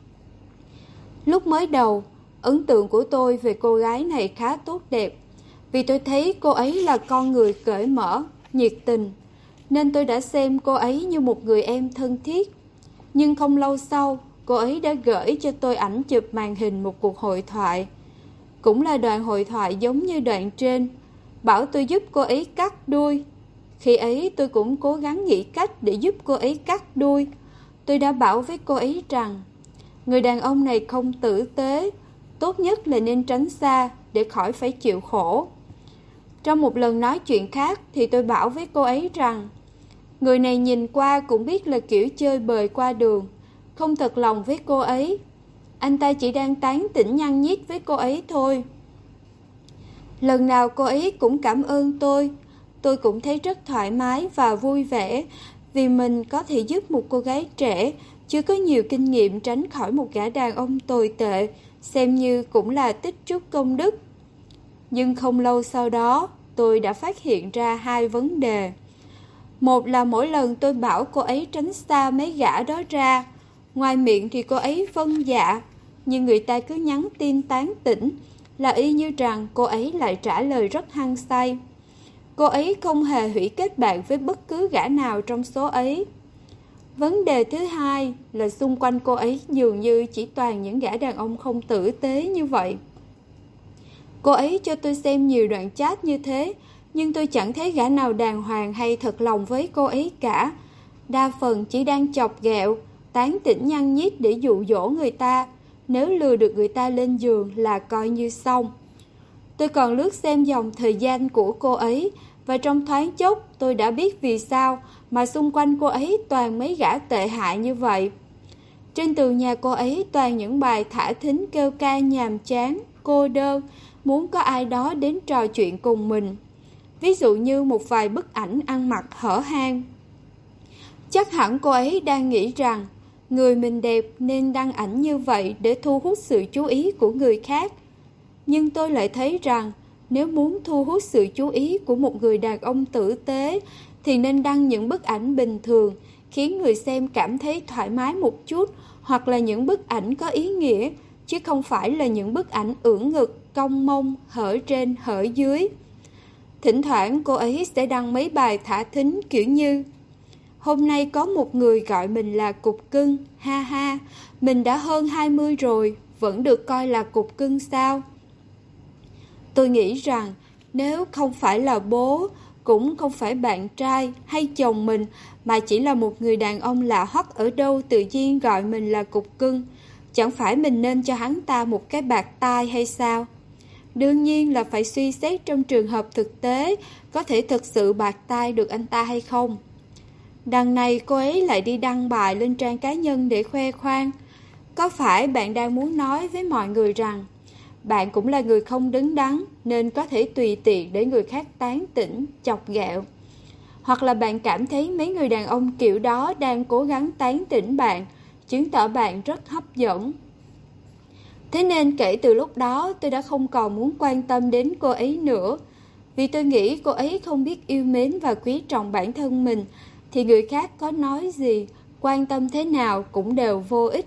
Lúc mới đầu, ấn tượng của tôi về cô gái này khá tốt đẹp, vì tôi thấy cô ấy là con người cởi mở, nhiệt tình, nên tôi đã xem cô ấy như một người em thân thiết. Nhưng không lâu sau, cô ấy đã gửi cho tôi ảnh chụp màn hình một cuộc hội thoại. Cũng là đoạn hội thoại giống như đoạn trên, bảo tôi giúp cô ấy cắt đuôi. Khi ấy tôi cũng cố gắng nghĩ cách để giúp cô ấy cắt đuôi. Tôi đã bảo với cô ấy rằng, người đàn ông này không tử tế, tốt nhất là nên tránh xa để khỏi phải chịu khổ. Trong một lần nói chuyện khác thì tôi bảo với cô ấy rằng, người này nhìn qua cũng biết là kiểu chơi bời qua đường, không thật lòng với cô ấy. Anh ta chỉ đang tán tỉnh nhăng nhít với cô ấy thôi. Lần nào cô ấy cũng cảm ơn tôi cũng thấy rất thoải mái và vui vẻ, vì mình có thể giúp một cô gái trẻ, chưa có nhiều kinh nghiệm tránh khỏi một gã đàn ông tồi tệ, xem như cũng là tích chút công đức. Nhưng không lâu sau đó, tôi đã phát hiện ra hai vấn đề. Một là mỗi lần tôi bảo cô ấy tránh xa mấy gã đó ra, ngoài miệng thì cô ấy vâng dạ, nhưng người ta cứ nhắn tin tán tỉnh, là y như rằng cô ấy lại trả lời rất hăng say. Cô ấy không hề hủy kết bạn với bất cứ gã nào trong số ấy. Vấn đề thứ hai là xung quanh cô ấy dường như chỉ toàn những gã đàn ông không tử tế như vậy. Cô ấy cho tôi xem nhiều đoạn chat như thế, nhưng tôi chẳng thấy gã nào đàng hoàng hay thật lòng với cô ấy cả. Đa phần chỉ đang chọc ghẹo, tán tỉnh nhăng nhít để dụ dỗ người ta. Nếu lừa được người ta lên giường là coi như xong. Tôi còn lướt xem dòng thời gian của cô ấy, và trong thoáng chốc tôi đã biết vì sao mà xung quanh cô ấy toàn mấy gã tệ hại như vậy. Trên tường nhà cô ấy toàn những bài thả thính kêu ca nhàm chán, cô đơn, muốn có ai đó đến trò chuyện cùng mình. Ví dụ như một vài bức ảnh ăn mặc hở hang. Chắc hẳn cô ấy đang nghĩ rằng người mình đẹp nên đăng ảnh như vậy để thu hút sự chú ý của người khác. Nhưng tôi lại thấy rằng nếu muốn thu hút sự chú ý của một người đàn ông tử tế thì nên đăng những bức ảnh bình thường, khiến người xem cảm thấy thoải mái một chút, hoặc là những bức ảnh có ý nghĩa, chứ không phải là những bức ảnh ưỡn ngực, cong mông, hở trên, hở dưới. Thỉnh thoảng cô ấy sẽ đăng mấy bài thả thính kiểu như: hôm nay có một người gọi mình là cục cưng, ha ha, mình đã hơn 20 rồi, vẫn được coi là cục cưng sao? Tôi nghĩ rằng nếu không phải là bố, cũng không phải bạn trai hay chồng mình, mà chỉ là một người đàn ông lạ hoắc ở đâu tự nhiên gọi mình là cục cưng. Chẳng phải mình nên cho hắn ta một cái bạt tai hay sao? Đương nhiên là phải suy xét trong trường hợp thực tế, có thể thực sự bạt tai được anh ta hay không. Đằng này cô ấy lại đi đăng bài lên trang cá nhân để khoe khoang. Có phải bạn đang muốn nói với mọi người rằng bạn cũng là người không đứng đắn nên có thể tùy tiện để người khác tán tỉnh, chọc ghẹo? Hoặc là bạn cảm thấy mấy người đàn ông kiểu đó đang cố gắng tán tỉnh bạn, chứng tỏ bạn rất hấp dẫn. Thế nên kể từ lúc đó tôi đã không còn muốn quan tâm đến cô ấy nữa. Vì tôi nghĩ cô ấy không biết yêu mến và quý trọng bản thân mình, thì người khác có nói gì, quan tâm thế nào cũng đều vô ích.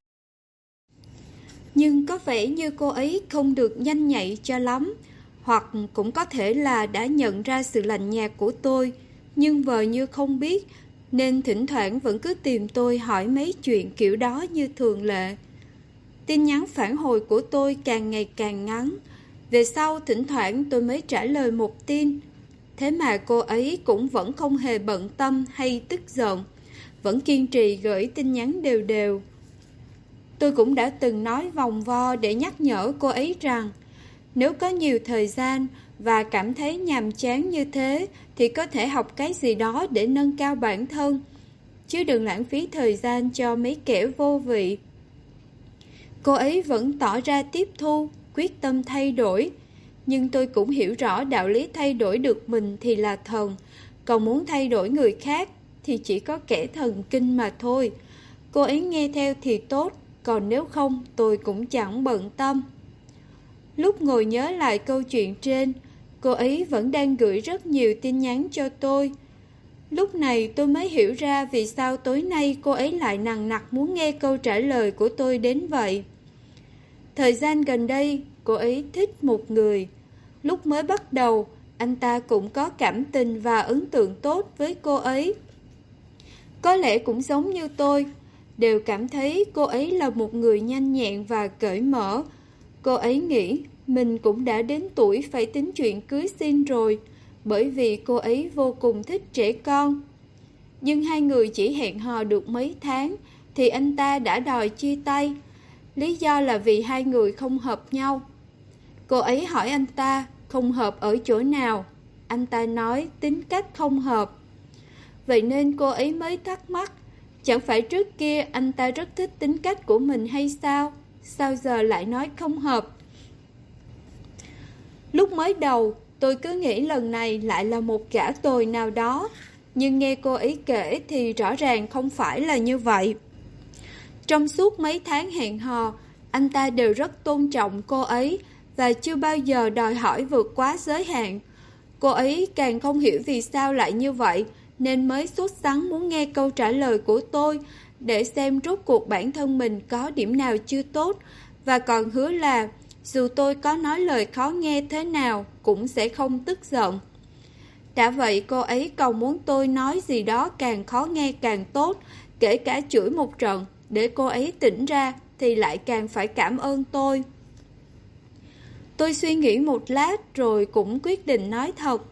Nhưng có vẻ như cô ấy không được nhanh nhạy cho lắm, hoặc cũng có thể là đã nhận ra sự lạnh nhạt của tôi, nhưng vờ như không biết, nên thỉnh thoảng vẫn cứ tìm tôi hỏi mấy chuyện kiểu đó như thường lệ. Tin nhắn phản hồi của tôi càng ngày càng ngắn. Về sau thỉnh thoảng tôi mới trả lời một tin. Thế mà cô ấy cũng vẫn không hề bận tâm hay tức giận, vẫn kiên trì gửi tin nhắn đều đều. Tôi cũng đã từng nói vòng vo để nhắc nhở cô ấy rằng nếu có nhiều thời gian và cảm thấy nhàm chán như thế thì có thể học cái gì đó để nâng cao bản thân, chứ đừng lãng phí thời gian cho mấy kẻ vô vị. Cô ấy vẫn tỏ ra tiếp thu, quyết tâm thay đổi, nhưng tôi cũng hiểu rõ đạo lý thay đổi được mình thì là thần, còn muốn thay đổi người khác thì chỉ có kẻ thần kinh mà thôi. Cô ấy nghe theo thì tốt, còn nếu không tôi cũng chẳng bận tâm. Lúc ngồi nhớ lại câu chuyện trên, cô ấy vẫn đang gửi rất nhiều tin nhắn cho tôi. Lúc này tôi mới hiểu ra vì sao tối nay cô ấy lại nằng nặc muốn nghe câu trả lời của tôi đến vậy. Thời gian gần đây, cô ấy thích một người. Lúc mới bắt đầu, anh ta cũng có cảm tình và ấn tượng tốt với cô ấy. Có lẽ cũng giống như tôi, đều cảm thấy cô ấy là một người nhanh nhẹn và cởi mở. Cô ấy nghĩ mình cũng đã đến tuổi phải tính chuyện cưới xin rồi, bởi vì cô ấy vô cùng thích trẻ con. Nhưng hai người chỉ hẹn hò được mấy tháng thì anh ta đã đòi chia tay. Lý do là vì hai người không hợp nhau. Cô ấy hỏi anh ta không hợp ở chỗ nào. Anh ta nói tính cách không hợp. Vậy nên cô ấy mới thắc mắc, chẳng phải trước kia anh ta rất thích tính cách của mình hay sao? Sao giờ lại nói không hợp? Lúc mới đầu, tôi cứ nghĩ lần này lại là một gã tồi nào đó, nhưng nghe cô ấy kể thì rõ ràng không phải là như vậy. Trong suốt mấy tháng hẹn hò, anh ta đều rất tôn trọng cô ấy và chưa bao giờ đòi hỏi vượt quá giới hạn. Cô ấy càng không hiểu vì sao lại như vậy, nên mới sốt sắng muốn nghe câu trả lời của tôi để xem rốt cuộc bản thân mình có điểm nào chưa tốt, và còn hứa là dù tôi có nói lời khó nghe thế nào cũng sẽ không tức giận. Đã vậy cô ấy còn muốn tôi nói gì đó càng khó nghe càng tốt, kể cả chửi một trận để cô ấy tỉnh ra thì lại càng phải cảm ơn tôi. Tôi suy nghĩ một lát rồi cũng quyết định nói thật.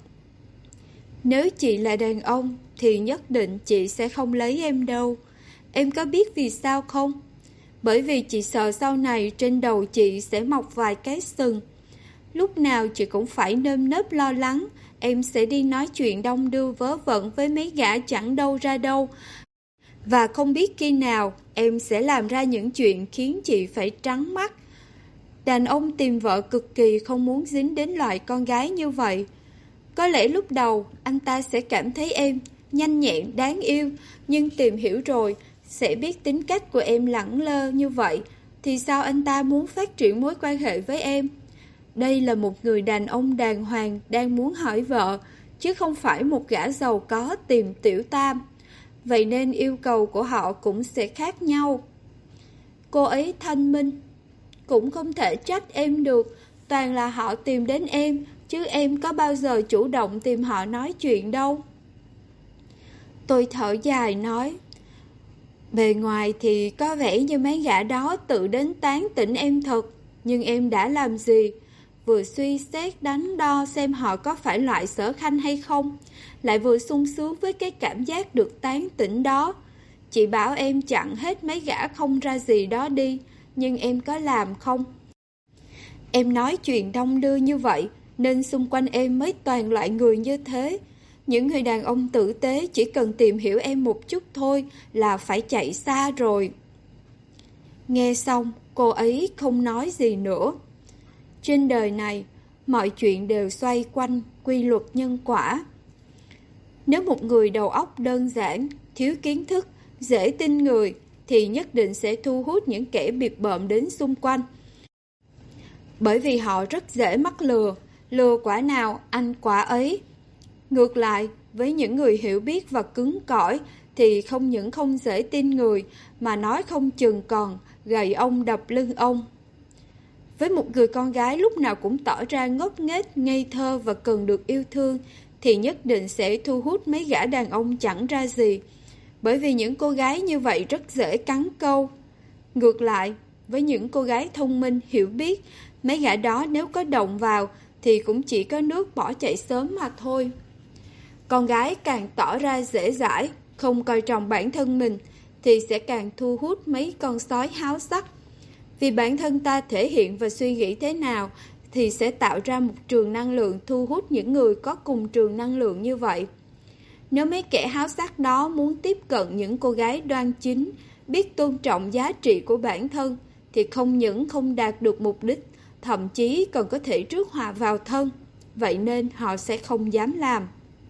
Nếu chị là đàn ông thì nhất định chị sẽ không lấy em đâu. Em có biết vì sao không? Bởi vì chị sợ sau này trên đầu chị sẽ mọc vài cái sừng. Lúc nào chị cũng phải nơm nớp lo lắng em sẽ đi nói chuyện đong đưa vớ vẩn với mấy gã chẳng đâu ra đâu. Và không biết khi nào em sẽ làm ra những chuyện khiến chị phải trắng mắt. Đàn ông tìm vợ cực kỳ không muốn dính đến loại con gái như vậy. Có lẽ lúc đầu anh ta sẽ cảm thấy em nhanh nhẹn, đáng yêu, nhưng tìm hiểu rồi sẽ biết tính cách của em lẳng lơ như vậy thì sao anh ta muốn phát triển mối quan hệ với em. Đây là một người đàn ông đàng hoàng đang muốn hỏi vợ, chứ không phải một gã giàu có tìm tiểu tam. Vậy nên yêu cầu của họ cũng sẽ khác nhau. Cô ấy thanh minh, cũng không thể trách em được, toàn là họ tìm đến em, chứ em có bao giờ chủ động tìm họ nói chuyện đâu. Tôi thở dài nói, bề ngoài thì có vẻ như mấy gã đó tự đến tán tỉnh em thật, nhưng em đã làm gì? vừa suy xét đắn đo xem họ có phải loại Sở Khanh hay không, lại vừa sung sướng với cái cảm giác được tán tỉnh đó. Chị bảo em chặn hết mấy gã không ra gì đó đi, nhưng em có làm không? Em nói chuyện đông đưa như vậy, nên xung quanh em mới toàn loại người như thế. Những người đàn ông tử tế chỉ cần tìm hiểu em một chút thôi là phải chạy xa rồi. Nghe xong, cô ấy không nói gì nữa. Trên đời này, mọi chuyện đều xoay quanh quy luật nhân quả. Nếu một người đầu óc đơn giản, thiếu kiến thức, dễ tin người, thì nhất định sẽ thu hút những kẻ bịp bợm đến xung quanh. Bởi vì họ rất dễ mắc lừa, lừa quả nào ăn quả ấy. Ngược lại, với những người hiểu biết và cứng cỏi thì không những không dễ tin người, mà nói không chừng còn gậy ông đập lưng ông. Với một người con gái lúc nào cũng tỏ ra ngốc nghếch, ngây thơ và cần được yêu thương, thì nhất định sẽ thu hút mấy gã đàn ông chẳng ra gì. Bởi vì những cô gái như vậy rất dễ cắn câu. Ngược lại, với những cô gái thông minh, hiểu biết, mấy gã đó nếu có động vào thì cũng chỉ có nước bỏ chạy sớm mà thôi. Con gái càng tỏ ra dễ dãi, không coi trọng bản thân mình, thì sẽ càng thu hút mấy con sói háo sắc. Vì bản thân ta thể hiện và suy nghĩ thế nào thì sẽ tạo ra một trường năng lượng thu hút những người có cùng trường năng lượng như vậy. Nếu mấy kẻ háo sắc đó muốn tiếp cận những cô gái đoan chính, biết tôn trọng giá trị của bản thân, thì không những không đạt được mục đích, thậm chí còn có thể rước họa vào thân. Vậy nên họ sẽ không dám làm.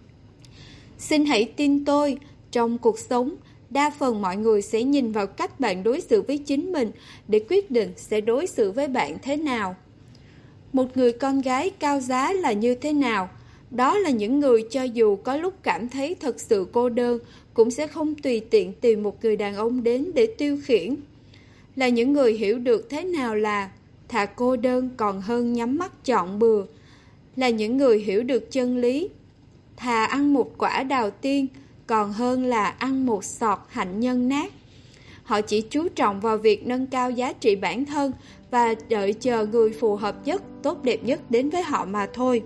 Xin hãy tin tôi, trong cuộc sống, đa phần mọi người sẽ nhìn vào cách bạn đối xử với chính mình để quyết định sẽ đối xử với bạn thế nào. Một người con gái cao giá là như thế nào? Đó là những người cho dù có lúc cảm thấy thật sự cô đơn, cũng sẽ không tùy tiện tìm một người đàn ông đến để tiêu khiển. Là những người hiểu được thế nào là thà cô đơn còn hơn nhắm mắt chọn bừa. Là những người hiểu được chân lý, thà ăn một quả đào tiên còn hơn là ăn một sọt hạnh nhân nát. Họ chỉ chú trọng vào việc nâng cao giá trị bản thân và đợi chờ người phù hợp nhất, tốt đẹp nhất đến với họ mà thôi.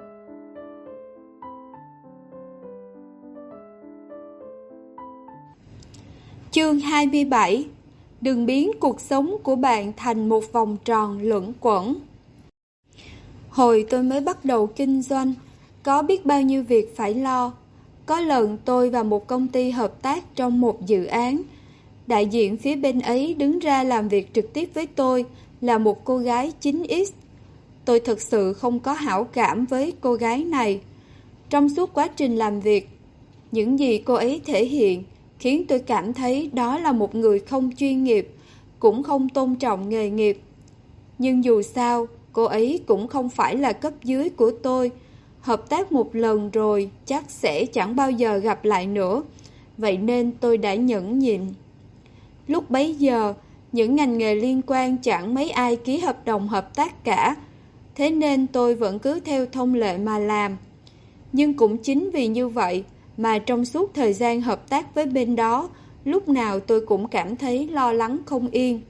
Chương 27. Đừng biến cuộc sống của bạn thành một vòng tròn luẩn quẩn. Hồi tôi mới bắt đầu kinh doanh, có biết bao nhiêu việc phải lo. Có lần tôi và một công ty hợp tác trong một dự án. Đại diện phía bên ấy đứng ra làm việc trực tiếp với tôi là một cô gái 9X. Tôi thực sự không có hảo cảm với cô gái này. Trong suốt quá trình làm việc, những gì cô ấy thể hiện khiến tôi cảm thấy đó là một người không chuyên nghiệp, cũng không tôn trọng nghề nghiệp. Nhưng dù sao, cô ấy cũng không phải là cấp dưới của tôi. Hợp tác một lần rồi chắc sẽ chẳng bao giờ gặp lại nữa. Vậy nên tôi đã nhẫn nhịn. Lúc bấy giờ, những ngành nghề liên quan chẳng mấy ai ký hợp đồng hợp tác cả. Thế nên tôi vẫn cứ theo thông lệ mà làm. Nhưng cũng chính vì như vậy mà trong suốt thời gian hợp tác với bên đó, lúc nào tôi cũng cảm thấy lo lắng không yên.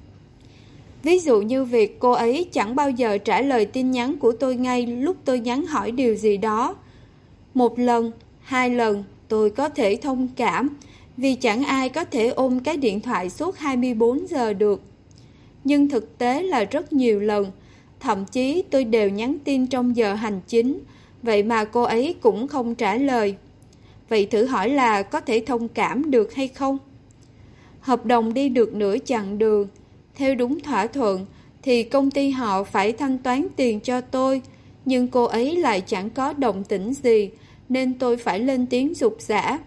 Ví dụ như việc cô ấy chẳng bao giờ trả lời tin nhắn của tôi ngay lúc tôi nhắn hỏi điều gì đó. Một lần, hai lần tôi có thể thông cảm, vì chẳng ai có thể ôm cái điện thoại suốt 24 giờ được. Nhưng thực tế là rất nhiều lần, thậm chí tôi đều nhắn tin trong giờ hành chính, vậy mà cô ấy cũng không trả lời. Vậy thử hỏi là có thể thông cảm được hay không? Hợp đồng đi được nửa chặng đường, theo đúng thỏa thuận thì công ty họ phải thanh toán tiền cho tôi, nhưng cô ấy lại chẳng có động tĩnh gì, nên tôi phải lên tiếng giục giã.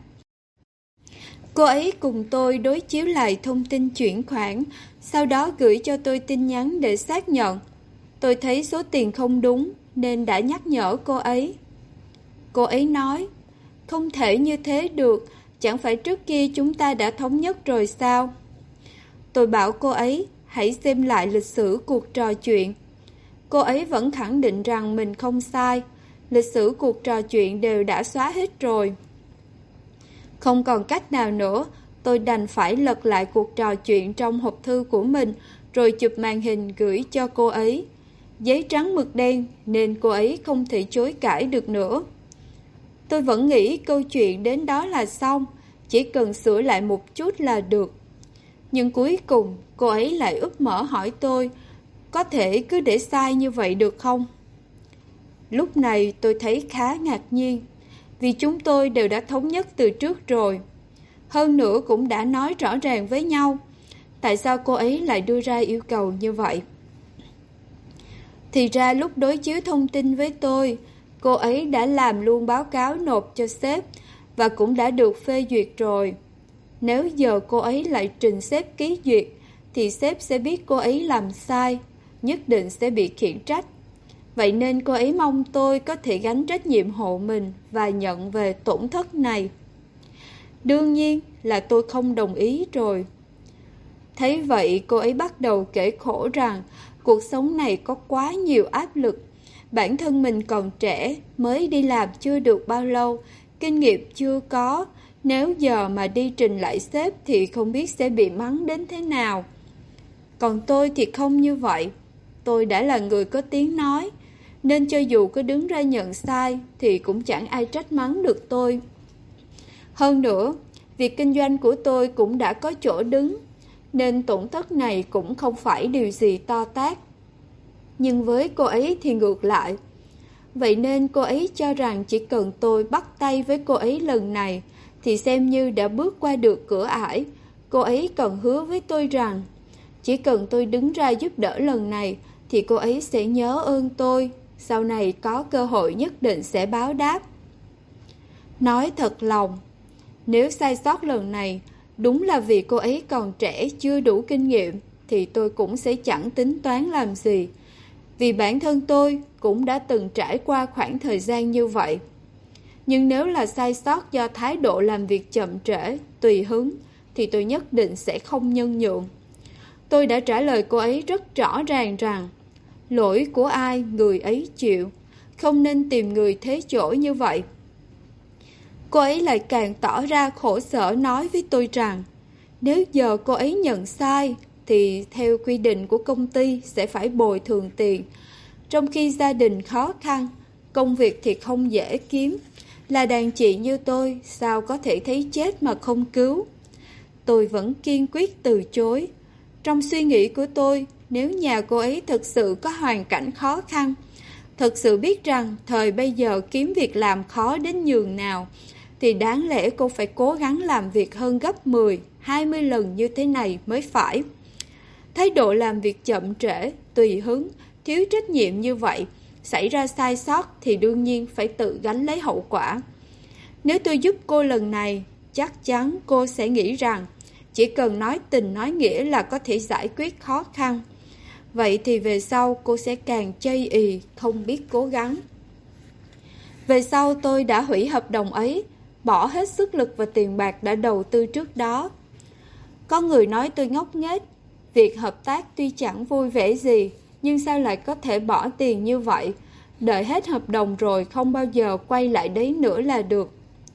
Cô ấy cùng tôi đối chiếu lại thông tin chuyển khoản, sau đó gửi cho tôi tin nhắn để xác nhận. Tôi thấy số tiền không đúng nên đã nhắc nhở cô ấy. Cô ấy nói, không thể như thế được, chẳng phải trước kia chúng ta đã thống nhất rồi sao? Tôi bảo cô ấy hãy xem lại lịch sử cuộc trò chuyện. Cô ấy vẫn khẳng định rằng mình không sai, lịch sử cuộc trò chuyện đều đã xóa hết rồi. Không còn cách nào nữa, tôi đành phải lật lại cuộc trò chuyện trong hộp thư của mình, rồi chụp màn hình gửi cho cô ấy. Giấy trắng mực đen nên cô ấy không thể chối cãi được nữa. Tôi vẫn nghĩ câu chuyện đến đó là xong, chỉ cần sửa lại một chút là được. Nhưng cuối cùng cô ấy lại úp mở hỏi tôi, có thể cứ để sai như vậy được không? Lúc này tôi thấy khá ngạc nhiên, vì chúng tôi đều đã thống nhất từ trước rồi. Hơn nữa cũng đã nói rõ ràng với nhau. Tại sao cô ấy lại đưa ra yêu cầu như vậy? Thì ra lúc đối chiếu thông tin với tôi, cô ấy đã làm luôn báo cáo nộp cho sếp và cũng đã được phê duyệt rồi. Nếu giờ cô ấy lại trình sếp ký duyệt thì sếp sẽ biết cô ấy làm sai, nhất định sẽ bị khiển trách. Vậy nên cô ấy mong tôi có thể gánh trách nhiệm hộ mình và nhận về tổn thất này. Đương nhiên là tôi không đồng ý rồi. Thấy vậy cô ấy bắt đầu kể khổ rằng cuộc sống này có quá nhiều áp lực. Bản thân mình còn trẻ, mới đi làm chưa được bao lâu, kinh nghiệm chưa có. Nếu giờ mà đi trình lại sếp thì không biết sẽ bị mắng đến thế nào. Còn tôi thì không như vậy. Tôi đã là người có tiếng nói, nên cho dù có đứng ra nhận sai thì cũng chẳng ai trách mắng được tôi. Hơn nữa, việc kinh doanh của tôi cũng đã có chỗ đứng, nên tổn thất này cũng không phải điều gì to tát. Nhưng với cô ấy thì ngược lại. Vậy nên cô ấy cho rằng chỉ cần tôi bắt tay với cô ấy lần này thì xem như đã bước qua được cửa ải. Cô ấy còn hứa với tôi rằng chỉ cần tôi đứng ra giúp đỡ lần này thì cô ấy sẽ nhớ ơn tôi, sau này có cơ hội nhất định sẽ báo đáp. Nói thật lòng, nếu sai sót lần này đúng là vì cô ấy còn trẻ chưa đủ kinh nghiệm thì tôi cũng sẽ chẳng tính toán làm gì. Vì bản thân tôi cũng đã từng trải qua khoảng thời gian như vậy. Nhưng nếu là sai sót do thái độ làm việc chậm trễ, tùy hứng thì tôi nhất định sẽ không nhân nhượng. Tôi đã trả lời cô ấy rất rõ ràng rằng lỗi của ai người ấy chịu, không nên tìm người thế chỗ như vậy. Cô ấy lại càng tỏ ra khổ sở nói với tôi rằng nếu giờ cô ấy nhận sai thì theo quy định của công ty sẽ phải bồi thường tiền. Trong khi gia đình khó khăn, công việc thì không dễ kiếm, là đàn chị như tôi sao có thể thấy chết mà không cứu. Tôi vẫn kiên quyết từ chối. Trong suy nghĩ của tôi, nếu nhà cô ấy thực sự có hoàn cảnh khó khăn, thực sự biết rằng thời bây giờ kiếm việc làm khó đến nhường nào, thì đáng lẽ cô phải cố gắng làm việc hơn gấp 10, 20 lần như thế này mới phải. Thái độ làm việc chậm trễ, tùy hứng, thiếu trách nhiệm như vậy, xảy ra sai sót thì đương nhiên phải tự gánh lấy hậu quả. Nếu tôi giúp cô lần này, chắc chắn cô sẽ nghĩ rằng chỉ cần nói tình nói nghĩa là có thể giải quyết khó khăn. Vậy thì về sau cô sẽ càng chây ỳ, không biết cố gắng. Về sau tôi đã hủy hợp đồng ấy, bỏ hết sức lực và tiền bạc đã đầu tư trước đó. Có người nói tôi ngốc nghếch, việc hợp tác tuy chẳng vui vẻ gì, nhưng sao lại có thể bỏ tiền như vậy, đợi hết hợp đồng rồi không bao giờ quay lại đấy nữa là được.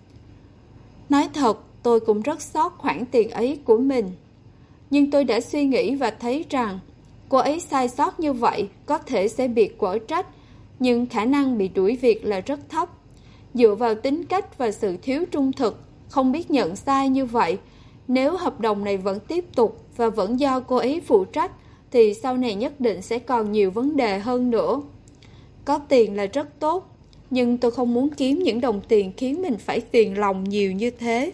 Nói thật, tôi cũng rất xót khoản tiền ấy của mình. Nhưng tôi đã suy nghĩ và thấy rằng cô ấy sai sót như vậy có thể sẽ bị quở trách, nhưng khả năng bị đuổi việc là rất thấp. Dựa vào tính cách và sự thiếu trung thực, không biết nhận sai như vậy, nếu hợp đồng này vẫn tiếp tục và vẫn do cô ấy phụ trách, thì sau này nhất định sẽ còn nhiều vấn đề hơn nữa. Có tiền là rất tốt, nhưng tôi không muốn kiếm những đồng tiền khiến mình phải phiền lòng nhiều như thế.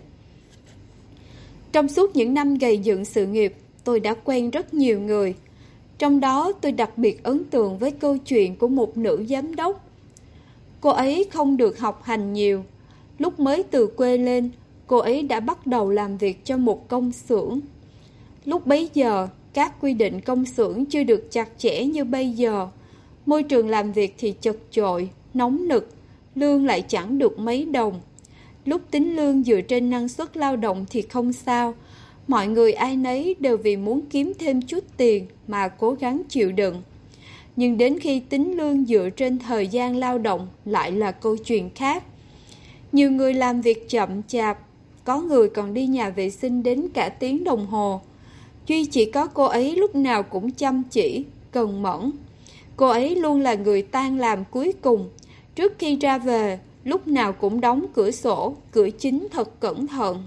Trong suốt những năm gầy dựng sự nghiệp, tôi đã quen rất nhiều người. Trong đó tôi đặc biệt ấn tượng với câu chuyện của một nữ giám đốc. Cô ấy không được học hành nhiều. Lúc mới từ quê lên, cô ấy đã bắt đầu làm việc cho một công xưởng. Lúc bấy giờ, các quy định công xưởng chưa được chặt chẽ như bây giờ. Môi trường làm việc thì chật chội, nóng nực, lương lại chẳng được mấy đồng. Lúc tính lương dựa trên năng suất lao động thì không sao. Mọi người ai nấy đều vì muốn kiếm thêm chút tiền mà cố gắng chịu đựng. Nhưng đến khi tính lương dựa trên thời gian lao động lại là câu chuyện khác. Nhiều người làm việc chậm chạp, có người còn đi nhà vệ sinh đến cả tiếng đồng hồ. Duy chỉ có cô ấy lúc nào cũng chăm chỉ, cần mẫn. Cô ấy luôn là người tan làm cuối cùng. Trước khi ra về, lúc nào cũng đóng cửa sổ, cửa chính thật cẩn thận.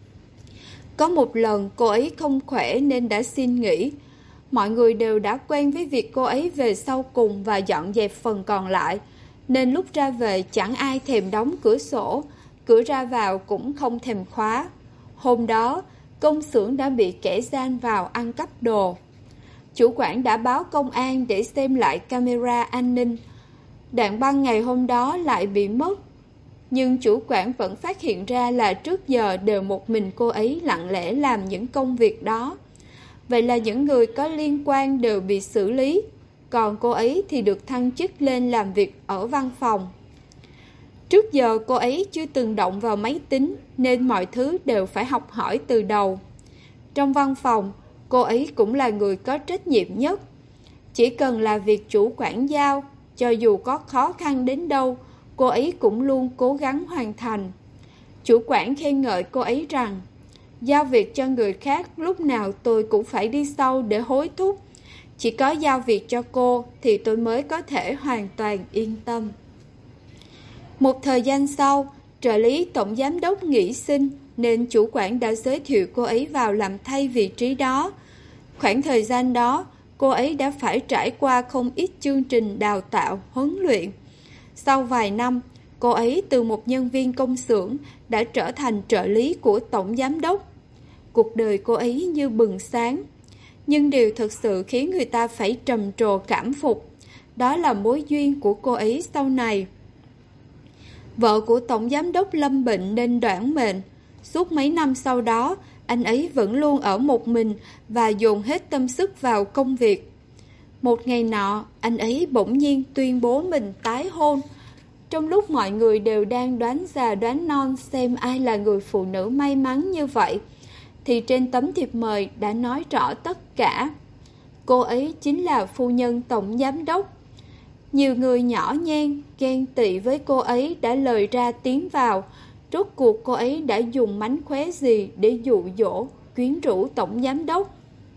Có một lần cô ấy không khỏe nên đã xin nghỉ. Mọi người đều đã quen với việc cô ấy về sau cùng và dọn dẹp phần còn lại, nên lúc ra về chẳng ai thèm đóng cửa sổ, cửa ra vào cũng không thèm khóa. Hôm đó, công xưởng đã bị kẻ gian vào ăn cắp đồ. Chủ quản đã báo công an để xem lại camera an ninh. Đoạn băng ngày hôm đó lại bị mất. Nhưng chủ quản vẫn phát hiện ra là trước giờ đều một mình cô ấy lặng lẽ làm những công việc đó. Vậy là những người có liên quan đều bị xử lý, còn cô ấy thì được thăng chức lên làm việc ở văn phòng. Trước giờ cô ấy chưa từng động vào máy tính nên mọi thứ đều phải học hỏi từ đầu. Trong văn phòng, cô ấy cũng là người có trách nhiệm nhất. Chỉ cần là việc chủ quản giao, cho dù có khó khăn đến đâu, cô ấy cũng luôn cố gắng hoàn thành. Chủ quản khen ngợi cô ấy rằng, giao việc cho người khác lúc nào tôi cũng phải đi sau để hối thúc. Chỉ có giao việc cho cô thì tôi mới có thể hoàn toàn yên tâm. Một thời gian sau, trợ lý tổng giám đốc nghỉ sinh nên chủ quản đã giới thiệu cô ấy vào làm thay vị trí đó. Khoảng thời gian đó, cô ấy đã phải trải qua không ít chương trình đào tạo, huấn luyện. Sau vài năm, cô ấy từ một nhân viên công xưởng đã trở thành trợ lý của tổng giám đốc. Cuộc đời cô ấy như bừng sáng. Nhưng điều thực sự khiến người ta phải trầm trồ cảm phục, đó là mối duyên của cô ấy sau này. Vợ của tổng giám đốc lâm bệnh nên đoản mệnh. Suốt mấy năm sau đó, anh ấy vẫn luôn ở một mình và dồn hết tâm sức vào công việc. Một ngày nọ, anh ấy bỗng nhiên tuyên bố mình tái hôn. Trong lúc mọi người đều đang đoán già đoán non xem ai là người phụ nữ may mắn như vậy, thì trên tấm thiệp mời đã nói rõ tất cả. Cô ấy chính là phu nhân tổng giám đốc. Nhiều người nhỏ nhen, ghen tị với cô ấy đã lời ra tiếng vào. Rốt cuộc cô ấy đã dùng mánh khóe gì để dụ dỗ, quyến rũ tổng giám đốc.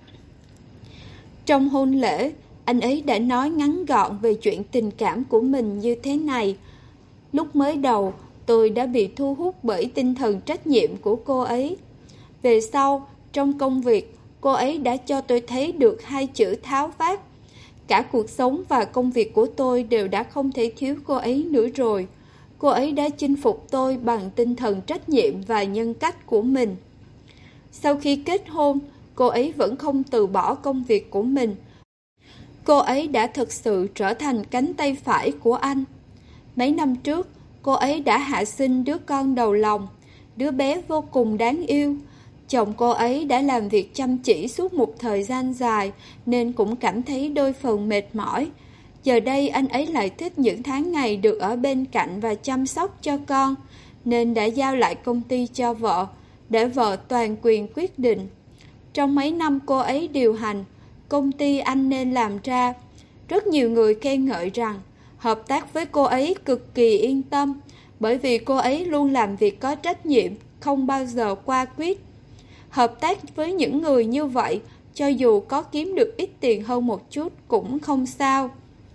Trong hôn lễ, anh ấy đã nói ngắn gọn về chuyện tình cảm của mình như thế này. Lúc mới đầu, tôi đã bị thu hút bởi tinh thần trách nhiệm của cô ấy. Về sau, trong công việc, cô ấy đã cho tôi thấy được hai chữ tháo vát. Cả cuộc sống và công việc của tôi đều đã không thể thiếu cô ấy nữa rồi. Cô ấy đã chinh phục tôi bằng tinh thần trách nhiệm và nhân cách của mình. Sau khi kết hôn, cô ấy vẫn không từ bỏ công việc của mình. Cô ấy đã thực sự trở thành cánh tay phải của anh. Mấy năm trước, cô ấy đã hạ sinh đứa con đầu lòng, đứa bé vô cùng đáng yêu. Chồng cô ấy đã làm việc chăm chỉ suốt một thời gian dài nên cũng cảm thấy đôi phần mệt mỏi. Giờ đây anh ấy lại thích những tháng ngày được ở bên cạnh và chăm sóc cho con, nên đã giao lại công ty cho vợ, để vợ toàn quyền quyết định. Trong mấy năm cô ấy điều hành, công ty anh nên làm ra. Rất nhiều người khen ngợi rằng hợp tác với cô ấy cực kỳ yên tâm, bởi vì cô ấy luôn làm việc có trách nhiệm, không bao giờ qua quyết. Hợp tác với những người như vậy, cho dù có kiếm được ít tiền hơn một chút cũng không sao.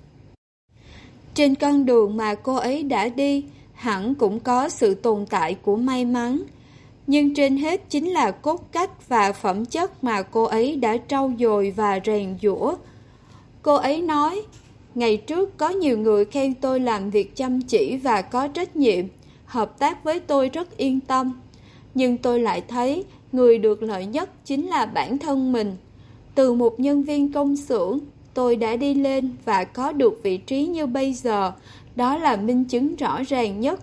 Trên con đường mà cô ấy đã đi, hẳn cũng có sự tồn tại của may mắn. Nhưng trên hết chính là cốt cách và phẩm chất mà cô ấy đã trau dồi và rèn giũa. Cô ấy nói, ngày trước có nhiều người khen tôi làm việc chăm chỉ và có trách nhiệm, hợp tác với tôi rất yên tâm. Nhưng tôi lại thấy người được lợi nhất chính là bản thân mình. Từ một nhân viên công xưởng, tôi đã đi lên và có được vị trí như bây giờ. Đó là minh chứng rõ ràng nhất.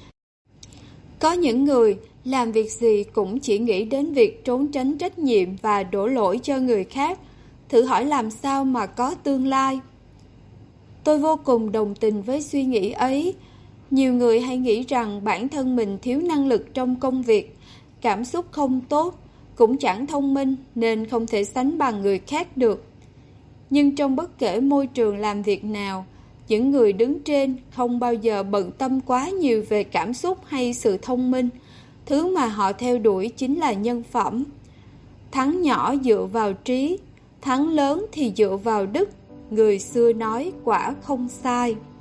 Có những người làm việc gì cũng chỉ nghĩ đến việc trốn tránh trách nhiệm và đổ lỗi cho người khác. Thử hỏi làm sao mà có tương lai. Tôi vô cùng đồng tình với suy nghĩ ấy. Nhiều người hay nghĩ rằng bản thân mình thiếu năng lực trong công việc, cảm xúc không tốt, cũng chẳng thông minh nên không thể sánh bằng người khác được. Nhưng trong bất kể môi trường làm việc nào, những người đứng trên không bao giờ bận tâm quá nhiều về cảm xúc hay sự thông minh. Thứ mà họ theo đuổi chính là nhân phẩm. Thắng nhỏ dựa vào trí, thắng lớn thì dựa vào đức. Người xưa nói quả không sai.